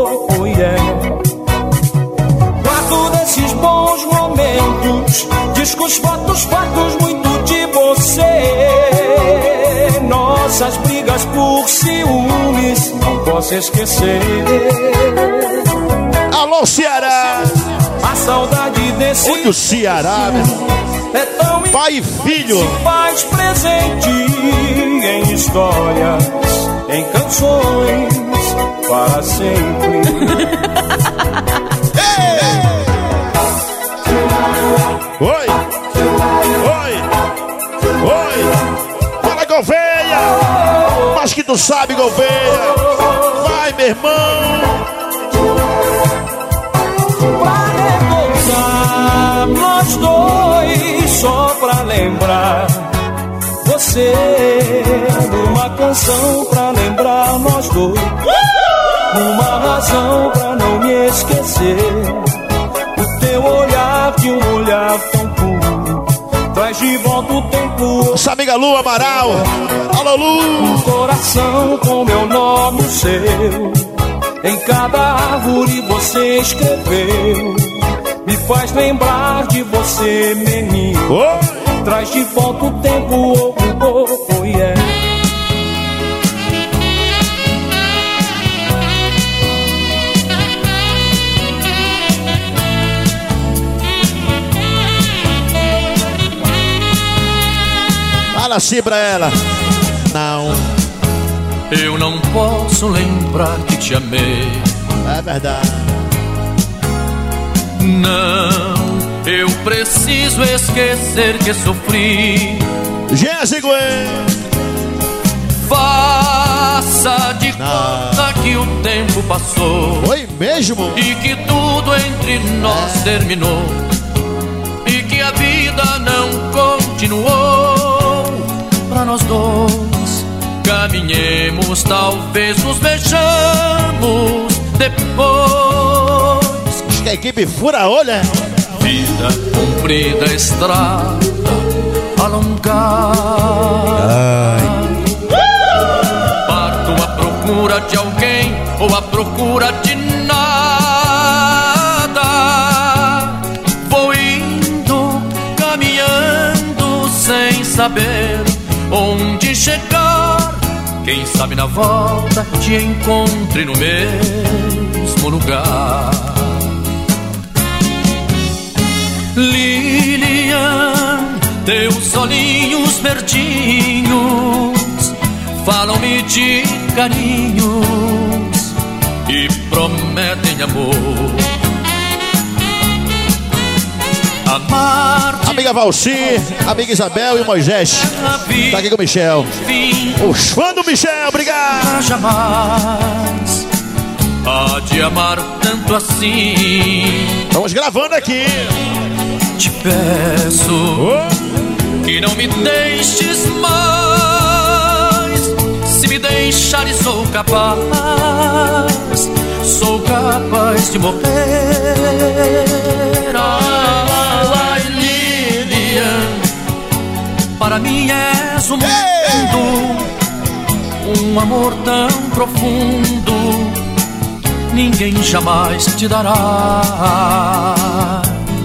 Guardo desses bons momentos, discos, fotos, fatos, muito de você. Nossas brigas por ciúmes, não posso esquecer. Alô, Ceará. A saudade desse Olha o Ceará, meu. é tão Pai e filho. se faz presente em histórias, em canções, para sempre. Oi. Oi. Oi. Fala, Gouveia. Mas que tu sabe, Gouveia. Vai, meu irmão. Nós dois, só pra lembrar você. Uma canção pra lembrar nós dois. Uma razão pra não me esquecer. O teu olhar de um olhar tão puro traz de volta o tempo. Nossa amiga Lu Amaral. Alô, Lu. Um coração com meu nome, o seu. Em cada árvore você escreveu. Me faz lembrar de você, menino. Oi. Traz de volta o tempo, Fala assim pra ela. Não. Eu não posso lembrar que te amei. É verdade. Não, eu preciso esquecer que sofri. Jéssica. Faça de conta que o tempo passou. Foi mesmo? E que tudo entre nós terminou. E que a vida não continuou. Pra nós dois caminhemos, talvez nos vejamos depois. Que a equipe fura olha. Vida comprida, estrada alongada. Parto à procura de alguém ou à procura de nada. Vou indo, caminhando sem saber onde chegar. Quem sabe na volta te encontre no mesmo lugar. Lilian, teus olhinhos verdinhos falam-me de carinhos e prometem amor. Amar-te. Amiga Valci, amiga Isabel e Moisés. Tá aqui com o Michel. Os fãs do Michel, obrigado. Jamais há de amar tanto assim. Estamos gravando aqui. Te peço que não me deixes mais. Se me deixares sou capaz de morrer. Ai, Lilian, para mim és um mundo, um amor tão profundo, ninguém jamais te dará.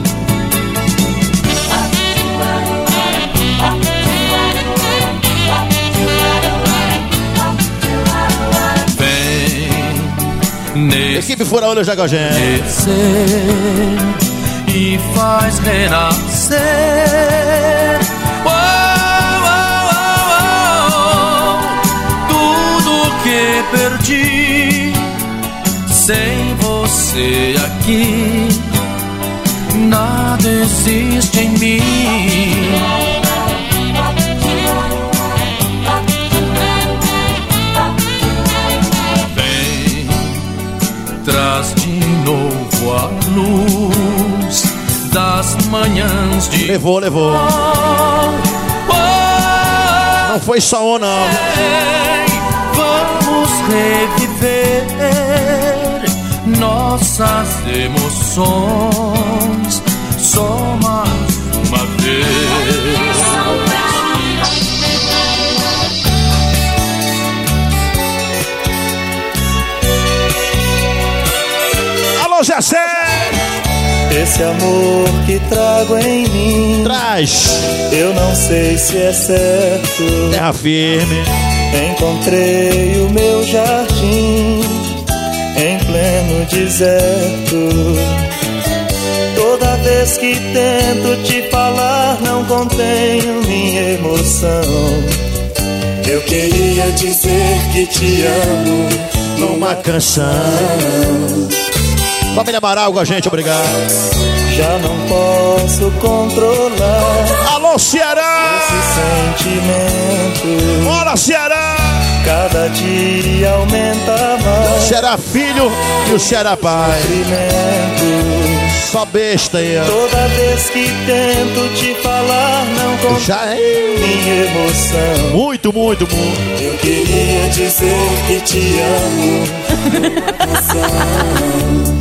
Equipe Fura Olhos da Gogé. E faz renascer. Oh, oh, oh, oh. Tudo que perdi sem você aqui, nada existe em mim. Traz de novo a luz das manhãs de... Levou. Não foi só não. Vamos reviver nossas emoções só mais uma vez. Jacé. Esse amor que trago em mim traz, eu não sei se é certo. Terra firme. Encontrei o meu jardim em pleno deserto. Toda vez que tento te falar, não contenho minha emoção. Eu queria dizer que te amo numa canção. Família Amaral com a gente, obrigado. Já não posso controlar. Alô, Ceará! Esse sentimento. Bora, Ceará! Cada dia aumenta mais. Ceará filho e o Ceará pai. Só besta aí, ó. Toda vez que tento te falar, não contenho minha emoção. Muito. Eu queria dizer que te amo numa canção.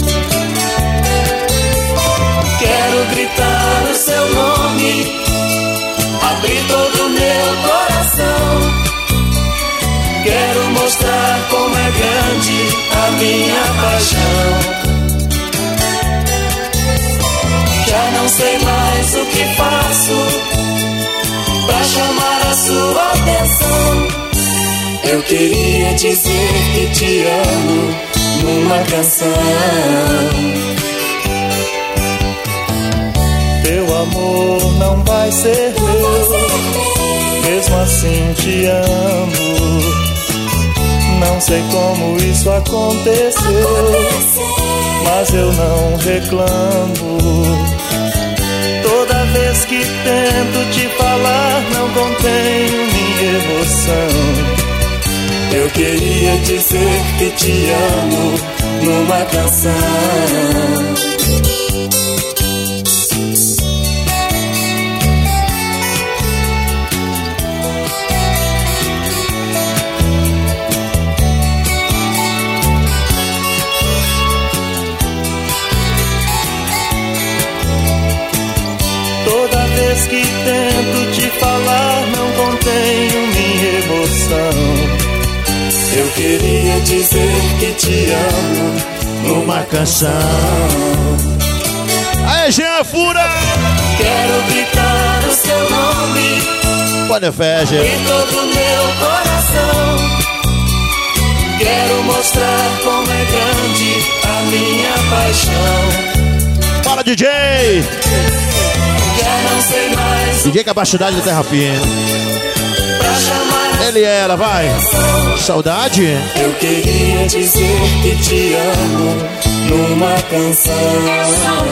Quero gritar o seu nome, abrir todo o meu coração. Quero mostrar como é grande a minha paixão. Já não sei mais o que faço pra chamar a sua atenção. Eu queria dizer que te amo numa canção. Teu amor não vai ser meu, mesmo assim te amo. Não sei como isso aconteceu, mas eu não reclamo. Toda vez que tento te falar, não contenho minha emoção. Eu queria dizer que te amo numa canção. Que tento te falar, não contenho minha emoção. Eu queria dizer que te amo numa canção. Aê, Jean Fura! Quero gritar o seu nome, pode fecha em todo o meu coração. Quero mostrar como é grande a minha paixão. Fala, DJ! DJ Capacidade da Terra Fina. Ele e ela, vai. Saudade? Eu queria dizer que te amo numa canção.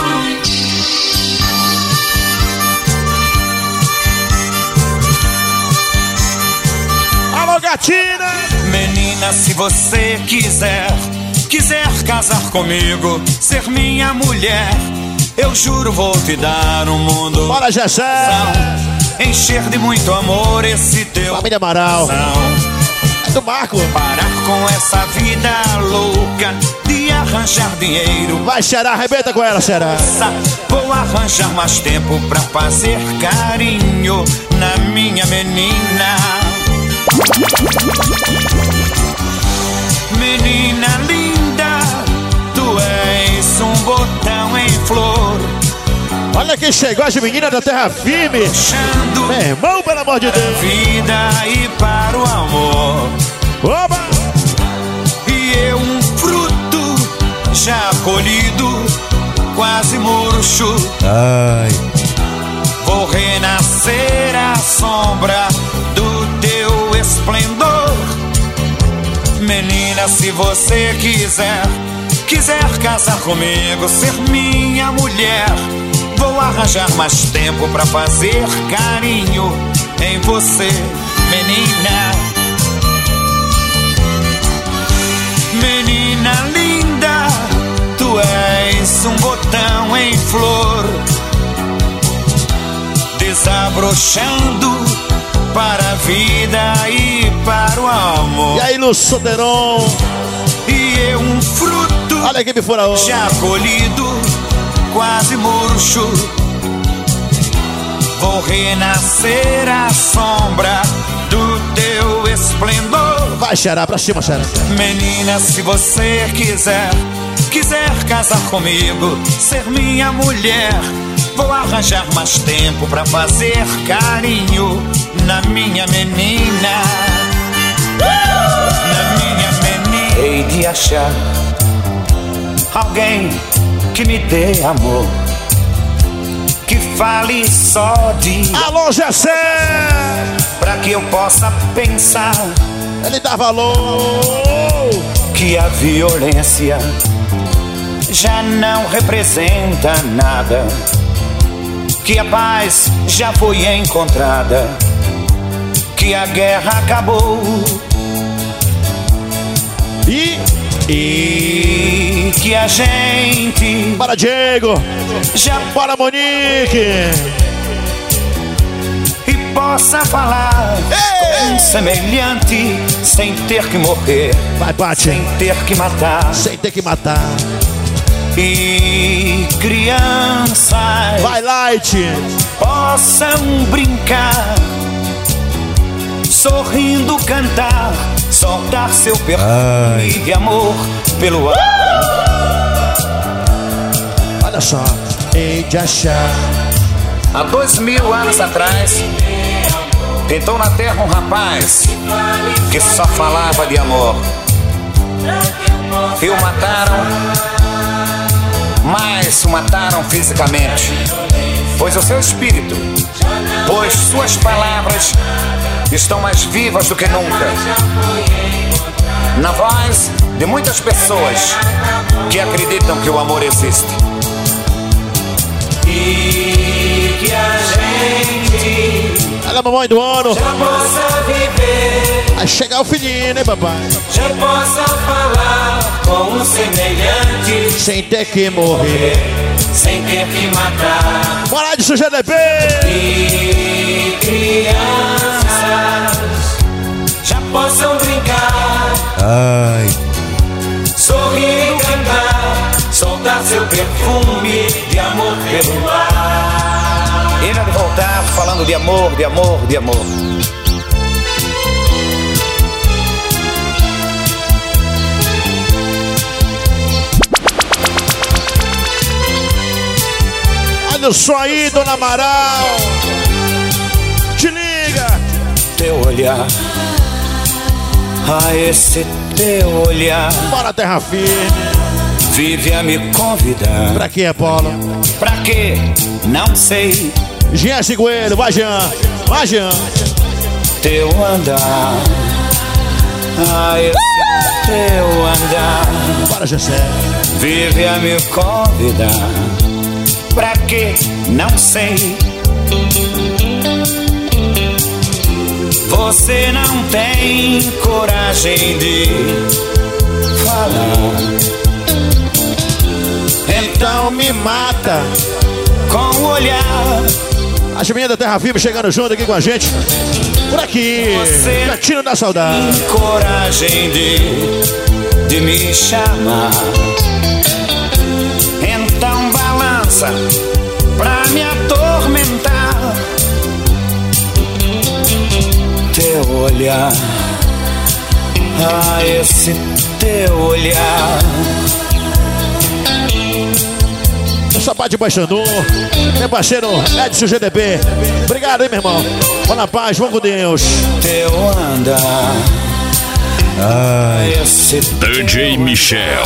Alô, gatina! Menina, se você quiser casar comigo, ser minha mulher, eu juro vou te dar um mundo. Bora, Gessé! Encher de muito amor esse teu Família Amaral. coração. É do Marco. Parar com essa vida louca de arranjar dinheiro. Vai, Xará, arrebenta com ela, Xará. Vou arranjar mais tempo pra fazer carinho na minha menina. Menina linda, tu és um botão em flor. Olha quem chegou, as meninas da Terra Firme. Meu irmão, pelo amor de Deus. Vida e para o amor. Oba! E eu um fruto já colhido, quase murcho. Ai. Vou renascer à sombra do teu esplendor. Menina, se você quiser casar comigo, ser minha mulher, vou arranjar mais tempo pra fazer carinho em você, menina. Menina linda, tu és um botão em flor, desabrochando para a vida e para o amor. E aí, Luçoderon? E eu um fruto, olha quem me fura hoje, já colhido, quase murcho. Vou renascer à sombra do teu esplendor. Vai, Xará, pra cima, Xará. Menina, se você quiser casar comigo, ser minha mulher, vou arranjar mais tempo pra fazer carinho na minha menina. Na minha menina. Hei de achar alguém que me dê amor, que fale só de alô, Gessé! pra que eu possa pensar. Ele dá valor. Que a violência já não representa nada, que a paz já foi encontrada, que a guerra acabou e que a gente... Bora, Diego! Já bora, Monique! E possa falar com um semelhante sem ter que morrer. Vai, Pati! Sem ter que matar. Sem ter que matar. E crianças, vai, Light, possam brincar, sorrindo cantar, soltar seu perfume de amor pelo ar. Olha só, hei de achar. Há 2000 anos atrás, pintou na terra um rapaz que só falava de amor. E o mataram, mas o mataram fisicamente, pois o seu espírito, pois suas palavras estão mais vivas do que nunca na voz de muitas pessoas que acreditam que o amor existe e que a gente... Olha a mamãe do ano, já possa viver, vai chegar o filhinho, né, papai? Já possa falar com um semelhante sem ter que morrer, sem ter que matar. Bora de GDP! E crianças já possam brincar, sorrir e cantar, soltar seu perfume de amor pelo ar. Ele vai voltar falando de amor, de amor, de amor. Olha só aí, Dona Amaral. Te liga. Teu olhar, esse teu olhar. Bora, Terra Firme. Vive a me convidar. Pra quê, Apolo? Pra quê? Não sei. Jean Coelho, vai Jean. Vai Jean. Teu andar, esse teu andar. Para Gessé. Vive a me convidar. Pra que? Não sei. Você não tem coragem de falar. Então me mata com o olhar. As meninas da Terra Firme chegando junto aqui com a gente. Por aqui, Cantinho da Saudade. Tem coragem de me chamar. Então balança pra me atormentar. Teu olhar, esse teu olhar. O sapato de Baixandu, meu parceiro Edson GDB. Obrigado, hein, meu irmão. Vá na paz, vamos com Deus. Teu andar, esse DJ Michel.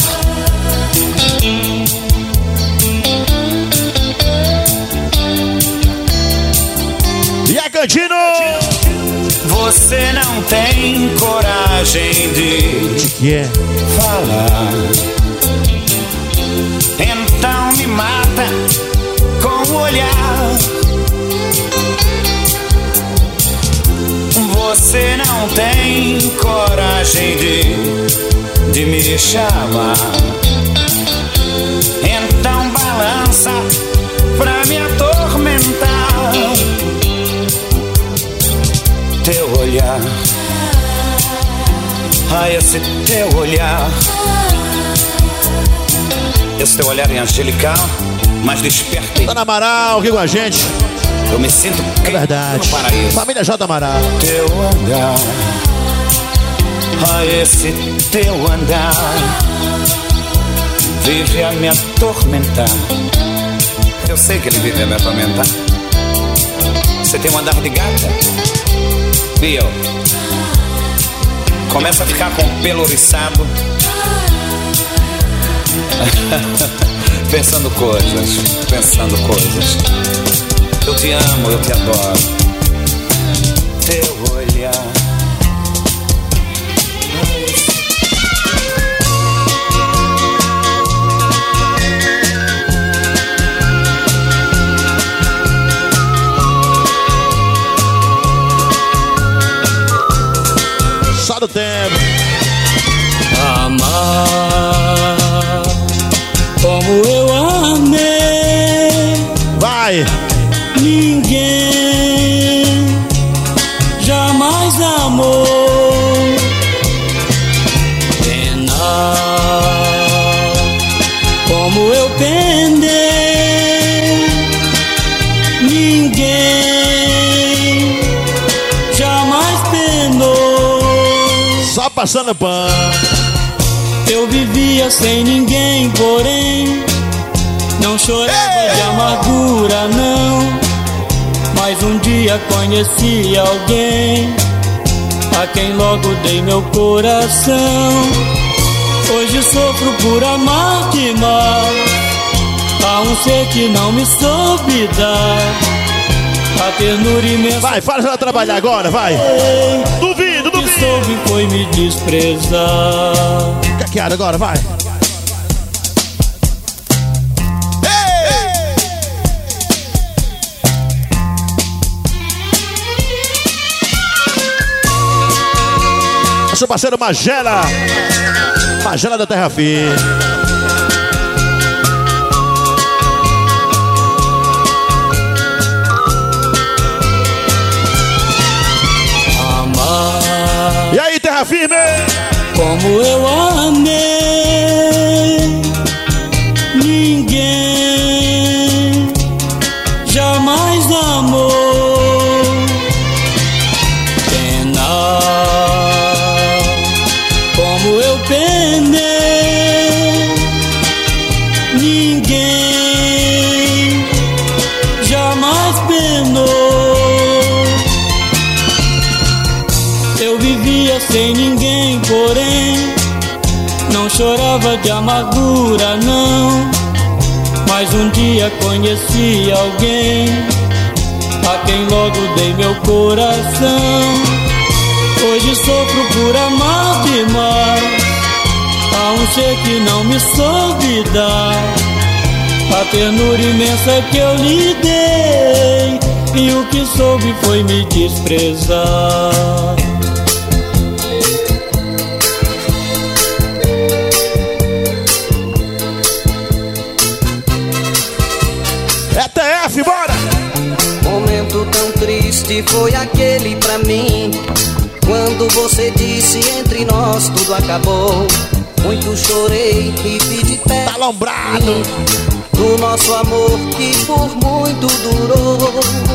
E a Cantino? Você não tem coragem de falar. Então me mata com o olhar. Você não tem coragem de me chamar. Então balança pra me atormentar. Teu olhar, esse teu olhar. Esse teu olhar é angelical, mas desperta. Dona Amaral aqui com a gente. Eu me sinto é verdade. No paraíso. Família J. Amaral. Teu andar, esse teu andar. Vive a me atormentar. Eu sei que ele vive a me atormentar. Você tem um andar de gata? E eu? Começa a ficar com o pelo oriçado. Pensando coisas. Eu te amo, eu te adoro. Teu olhar. Só do tempo. Amar como eu amei. Vai. Ninguém jamais amou. Penar como eu penei. Ninguém jamais penou. Só passando pano. Eu vivia sem ninguém, porém não chorava de amargura, não. Mas um dia conheci alguém a quem logo dei meu coração. Hoje sofro por amar demais a um ser que não me soube dar a ternura imensa. Vai, faz ela trabalhar agora, vai. Duvido. Que soube foi me desprezar. Caqueada agora, vai. Nosso parceiro Magela da Terra Firme. Amar. E aí, Terra Firme? Como eu amei. Ninguém jamais amou. Penar como eu penei. Ninguém jamais penou. Eu vivia sem ninguém, porém não chorava de amargura, não. Mas um dia conheci alguém quem logo dei meu coração. Hoje sofro por amar demais a um ser que não me soube dar a ternura imensa que eu lhe dei, e o que soube foi me desprezar. ETF, bora! Momento tão triste foi aquele pra mim, quando você disse entre nós tudo acabou. Muito chorei e pedi perdão. Tá alombrado do nosso amor que por muito durou.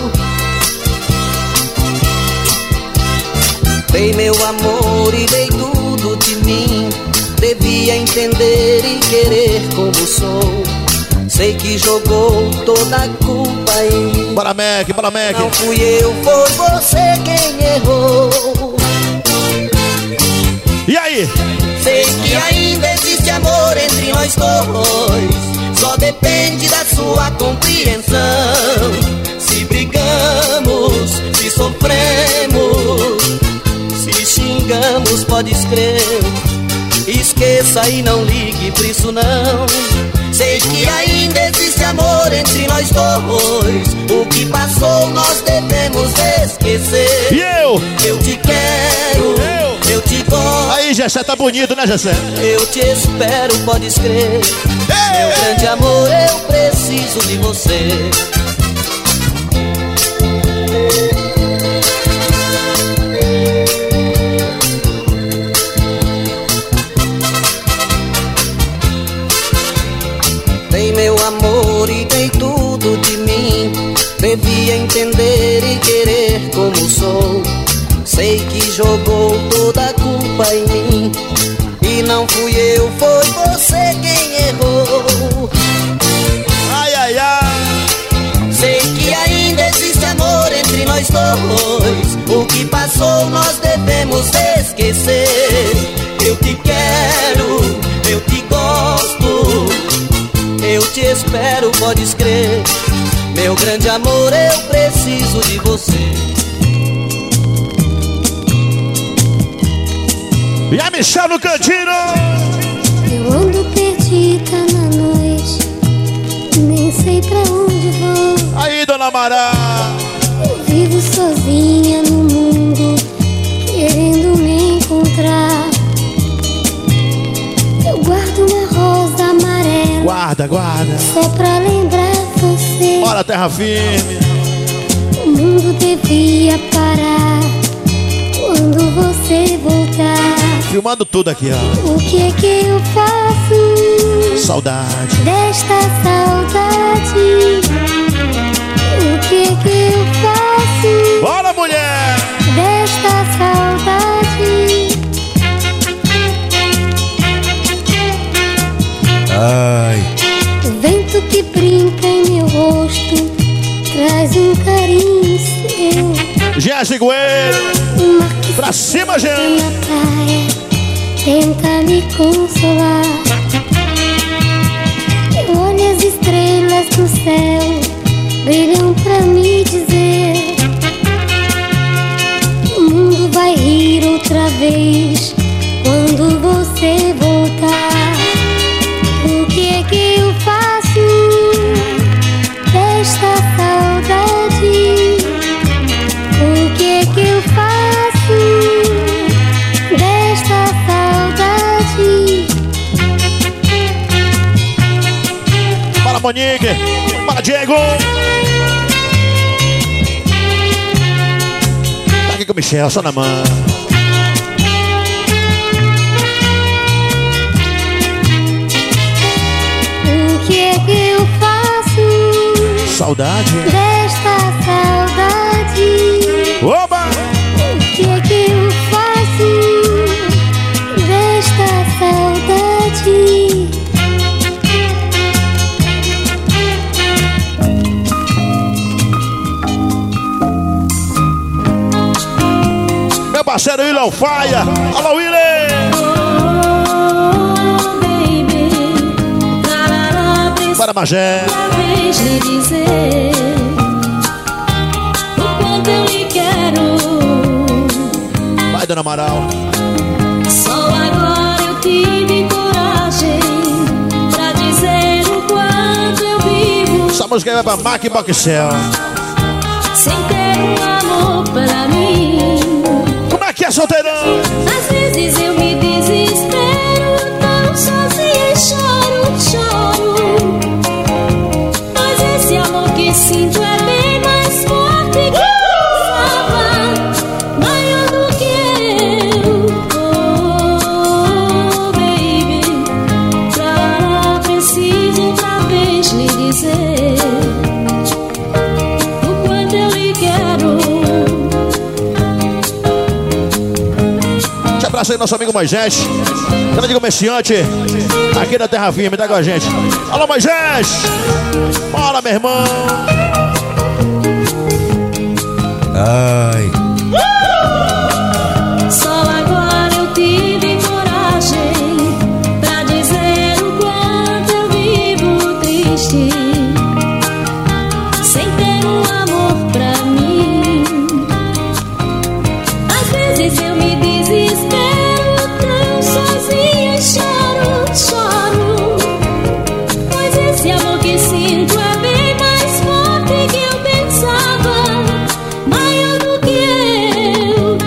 Dei meu amor e dei tudo de mim. Devia entender e querer como sou. Sei que jogou toda a culpa em mim. Bora, Mac, bora, Mac. Não fui eu, foi você quem errou. E aí? Sei que ainda existe amor entre nós dois. Só depende da sua compreensão. Se brigamos, se sofremos, se xingamos, pode crer. Esqueça e não ligue pra isso não. Sei que ainda existe amor entre nós dois. O que passou nós devemos esquecer. E eu? Eu te quero, eu te gosto. Aí, Gessé, tá bonito, né, Gessé? Eu te espero, pode crer. Meu grande amor, eu preciso de você. Dei meu amor e dei tudo de mim. Devia entender e querer como sou. Sei que jogou toda a culpa em mim. E não fui eu, foi você quem errou. Ai, ai, ai. Sei que ainda existe amor entre nós dois. O que passou nós devemos esquecer. Eu te quero, eu te gosto. Eu te espero, podes crer. Meu grande amor, eu preciso de você. E a Michelle no cantinho. Eu ando perdida na noite, nem sei pra onde vou. Aí, dona Mara. Eu vivo sozinha no mundo, querendo me encontrar. Eu guardo uma rosa amarela. Guarda, guarda. Só pra lembrar você. Bora, terra firme. O mundo devia parar quando você voltar. Filmando tudo aqui, ó. O que é que eu faço? Saudade. Desta saudade. O que é que eu faço? Bora, mulher! Desta saudade. Ai. O vento que brinca em meu rosto traz um carinho seu. Jéssica Coelho. Pra cima, gente. Na praia tenta me consolar. Eu olho as estrelas do céu, brilham pra me dizer: o mundo vai rir outra vez quando você voltar. O que é que eu faço desta saudade? O que é que eu faço desta saudade? Bora, Monique. Bora, Diego. Tá aqui com o Michel, só na mão. O que é que eu faço Saudade. desta saudade? Oba! O que é que eu faço desta saudade? Meu parceiro William Faia. Alô, William! Bora, Magé. Vez lhe dizer o Vai, Dona Amaral. Só agora eu tive coragem pra dizer o quanto eu vivo. Essa música aí vai pra Mac e Boxel. Sem ter um amor pra mim. Como é que é, solteirão? Às vezes eu me desespero, tão sozinha e choro. Mas esse amor que sinto é bem mais forte que eu pensava, maior do que eu. Oh, baby, pra lá preciso outra vez lhe dizer o quanto eu lhe quero. Te abraço aí, nosso amigo Moisés, grande comerciante aqui da Terra Firme, tá com a gente. Alô, Moisés! Bora, meu irmão! Ai. Só agora eu tive coragem pra dizer o quanto eu vivo triste, sem ter um amor pra mim. Às vezes eu me desespero, tão sozinha e choro. Pois esse amor que sinto é bem mais forte que eu pensava, maior do que eu.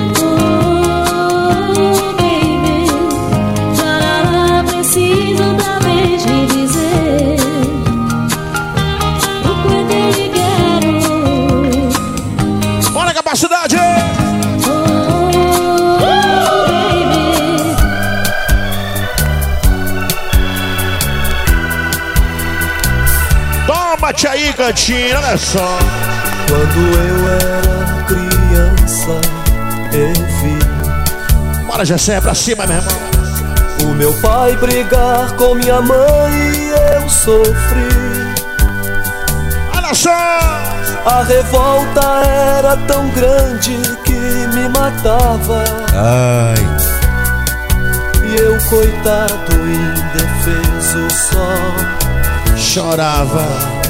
Oh, baby, tcharará, preciso outra vez lhe dizer o quanto eu lhe quero. Bora, capacidade! Oh, baby. Toma-te aí, cantinho, olha só. Quando eu era criança, eu vi Bora, Gessé, pra cima, meu irmão. o meu pai brigar com minha mãe e eu sofri. Olha só! A revolta era tão grande que me matava. Ai. E eu, coitado, indefeso, só chorava.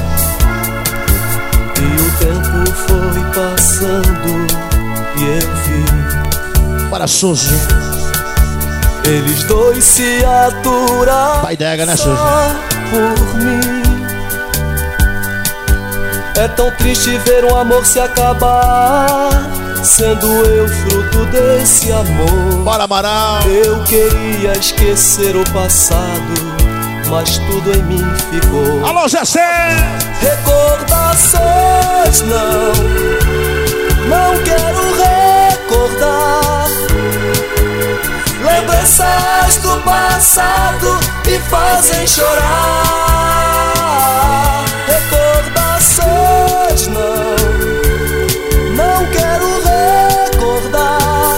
E o tempo foi passando e eu vi Bora, Suzy. eles dois se aturaram Pai d'ega, né, Suzy? só por mim. É tão triste ver um amor se acabar, sendo eu fruto desse amor. Bora, Amaral. Eu queria esquecer o passado, mas tudo em mim ficou. Alô, Gessé! Recordações não quero recordar. Lembranças do passado me fazem chorar. Recordações não quero recordar.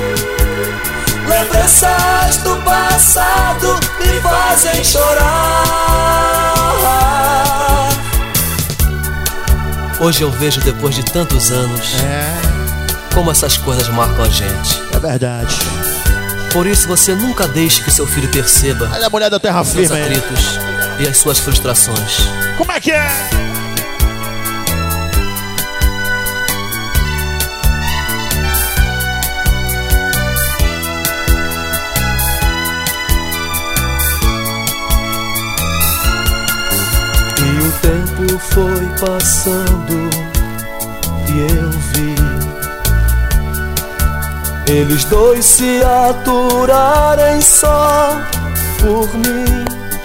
Lembranças do passado me fazem chorar. Hoje eu vejo, depois de tantos anos, como essas coisas marcam a gente. É verdade. Por isso você nunca deixe que seu filho perceba Olha a mulher da Terra seus Firme. atritos e as suas frustrações. Como é que é? E o tempo foi passando e eu vi eles dois se aturarem só por mim.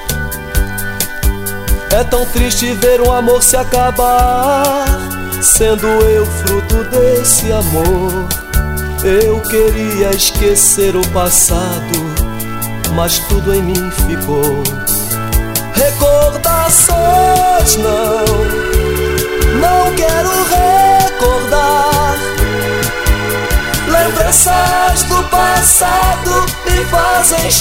É tão triste ver um amor se acabar, sendo eu fruto desse amor. Eu queria esquecer o passado, mas tudo em mim ficou. Recordações não quero recordar. Lembranças do passado me fazem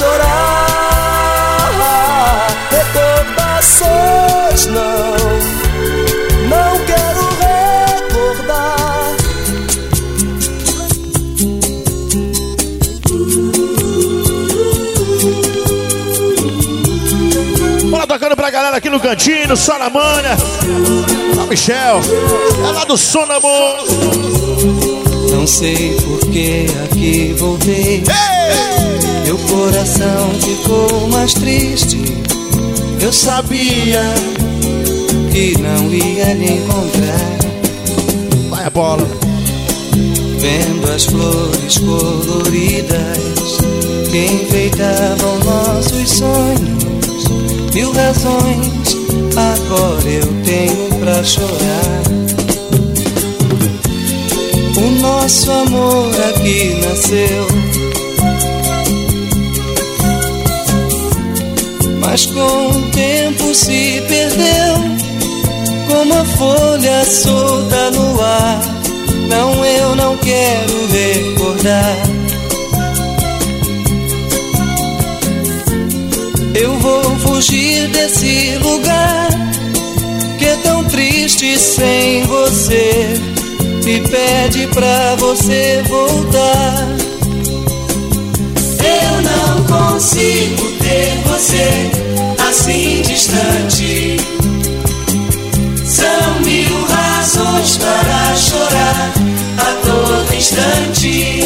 chorar. Recordações não quero recordar. Bora tocando pra galera aqui no cantinho, só na manha. A Michel, é lá do Som, amor. Não sei por que aqui voltei. Meu coração ficou mais triste. Eu sabia que não ia lhe encontrar. Vai a bola. Vendo as flores coloridas que enfeitavam nossos sonhos, mil razões agora eu tenho pra chorar. O nosso amor aqui nasceu, mas com o tempo se perdeu, como a folha solta no ar. Não, eu não quero recordar. Eu vou fugir desse lugar que é tão triste sem você. Me pede pra você voltar. Eu não consigo ter você assim distante. São mil razões para chorar a todo instante.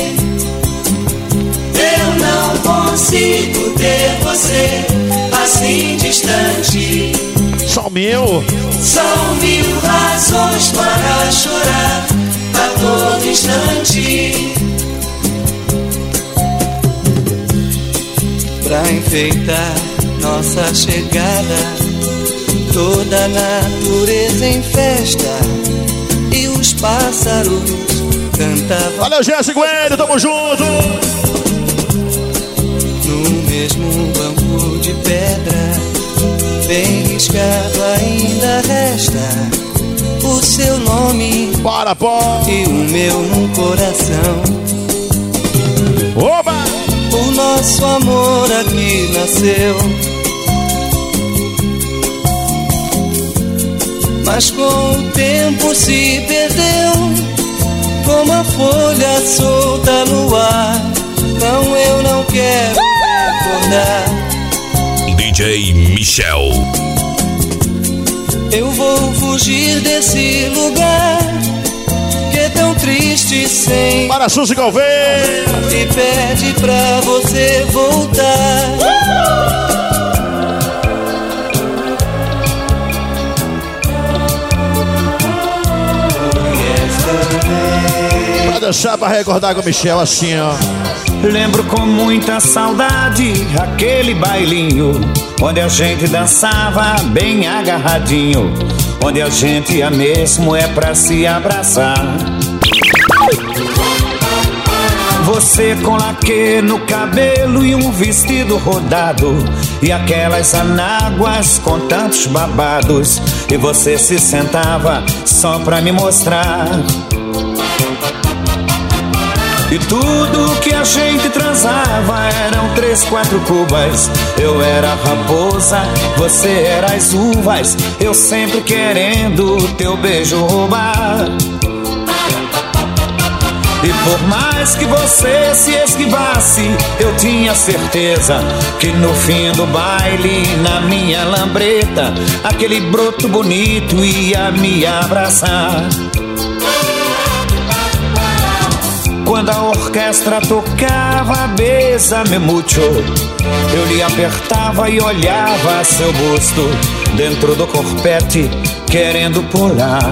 Eu não consigo ter você assim distante. São mil razões para chorar a todo instante. Pra enfeitar nossa chegada, toda a natureza em festa e os pássaros cantavam. Valeu, Jéssica Coelho, tamo junto! No mesmo banco de pedra, bem riscado ainda resta o seu nome. Bora, pó! E o meu no coração. Oba! O nosso amor aqui nasceu, mas com o tempo se perdeu, como a folha solta no ar. Não, eu não quero recordar. DJ Michel. Eu vou fugir desse lugar que é tão triste sem. Para Suzy Galvez. E pede pra você voltar. Pra dançar, pra recordar com o Michel assim, ó. Lembro com muita saudade aquele bailinho onde a gente dançava bem agarradinho, onde a gente ia mesmo é pra se abraçar. Você com laque no cabelo e um vestido rodado, e aquelas anáguas com tantos babados, e você se sentava só pra me mostrar. E tudo que a gente transava eram 3, 4 cubas. Eu era a raposa, você era as uvas, eu sempre querendo teu beijo roubar. E por mais que você se esquivasse, eu tinha certeza que no fim do baile, na minha lambreta, aquele broto bonito ia me abraçar. Quando a orquestra tocava Bésame Mucho, eu lhe apertava e olhava seu busto dentro do corpete, querendo pular.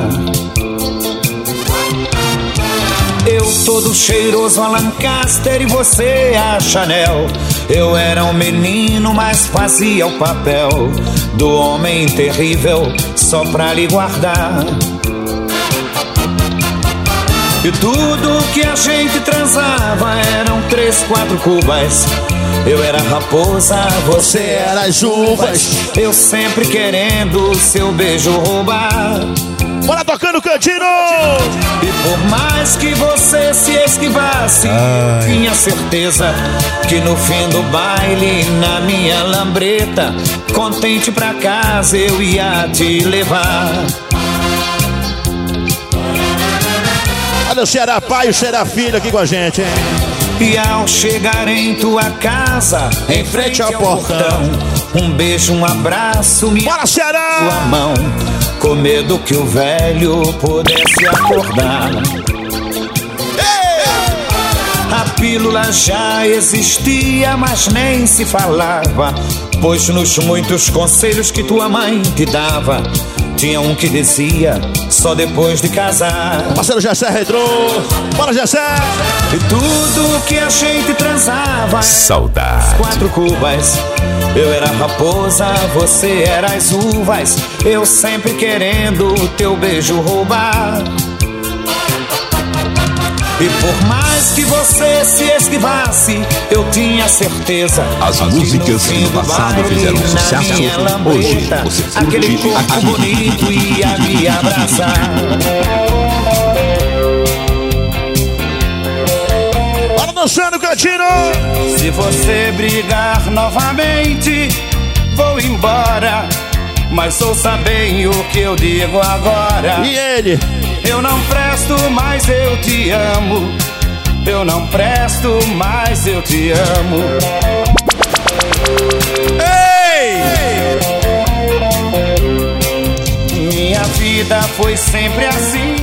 Eu todo cheiroso a Lancaster e você a Chanel. Eu era um menino, mas fazia o papel do homem terrível só pra lhe guardar. E tudo que a gente transava eram 3, 4 cubas. Eu era a raposa, você era as uvas, eu sempre querendo seu beijo roubar. Bora tocando o Cantino! E por mais que você se esquivasse, tinha certeza que no fim do baile, na minha lambreta, contente pra casa eu ia te levar. Olha o Ceará pai e o Ceará filho aqui com a gente, hein? E ao chegar em tua casa, em frente ao portão, um beijo, um abraço, me bora, Ceará! Sua mão, com medo que o velho pudesse acordar. pílula já existia, mas nem se falava, pois nos muitos conselhos que tua mãe te dava, tinha um que dizia, só depois de casar. Parceiro Gessé Retrô, bora Gessé! E tudo que a gente transava, saudade. 4 cubas, eu era a raposa, você era as uvas, eu sempre querendo o teu beijo roubar. E por mais que você se esquivasse, eu tinha certeza. As músicas que no passado fizeram sucesso, hoje você aquele curte corpo aqui. bonito ia me abraçar. Bora dançando, Cantino! Se você brigar novamente, vou embora, mas ouça bem o que eu digo agora. E ele? Eu não presto, mas eu te amo. Eu não presto, mas eu te amo. Ei! Minha vida foi sempre assim.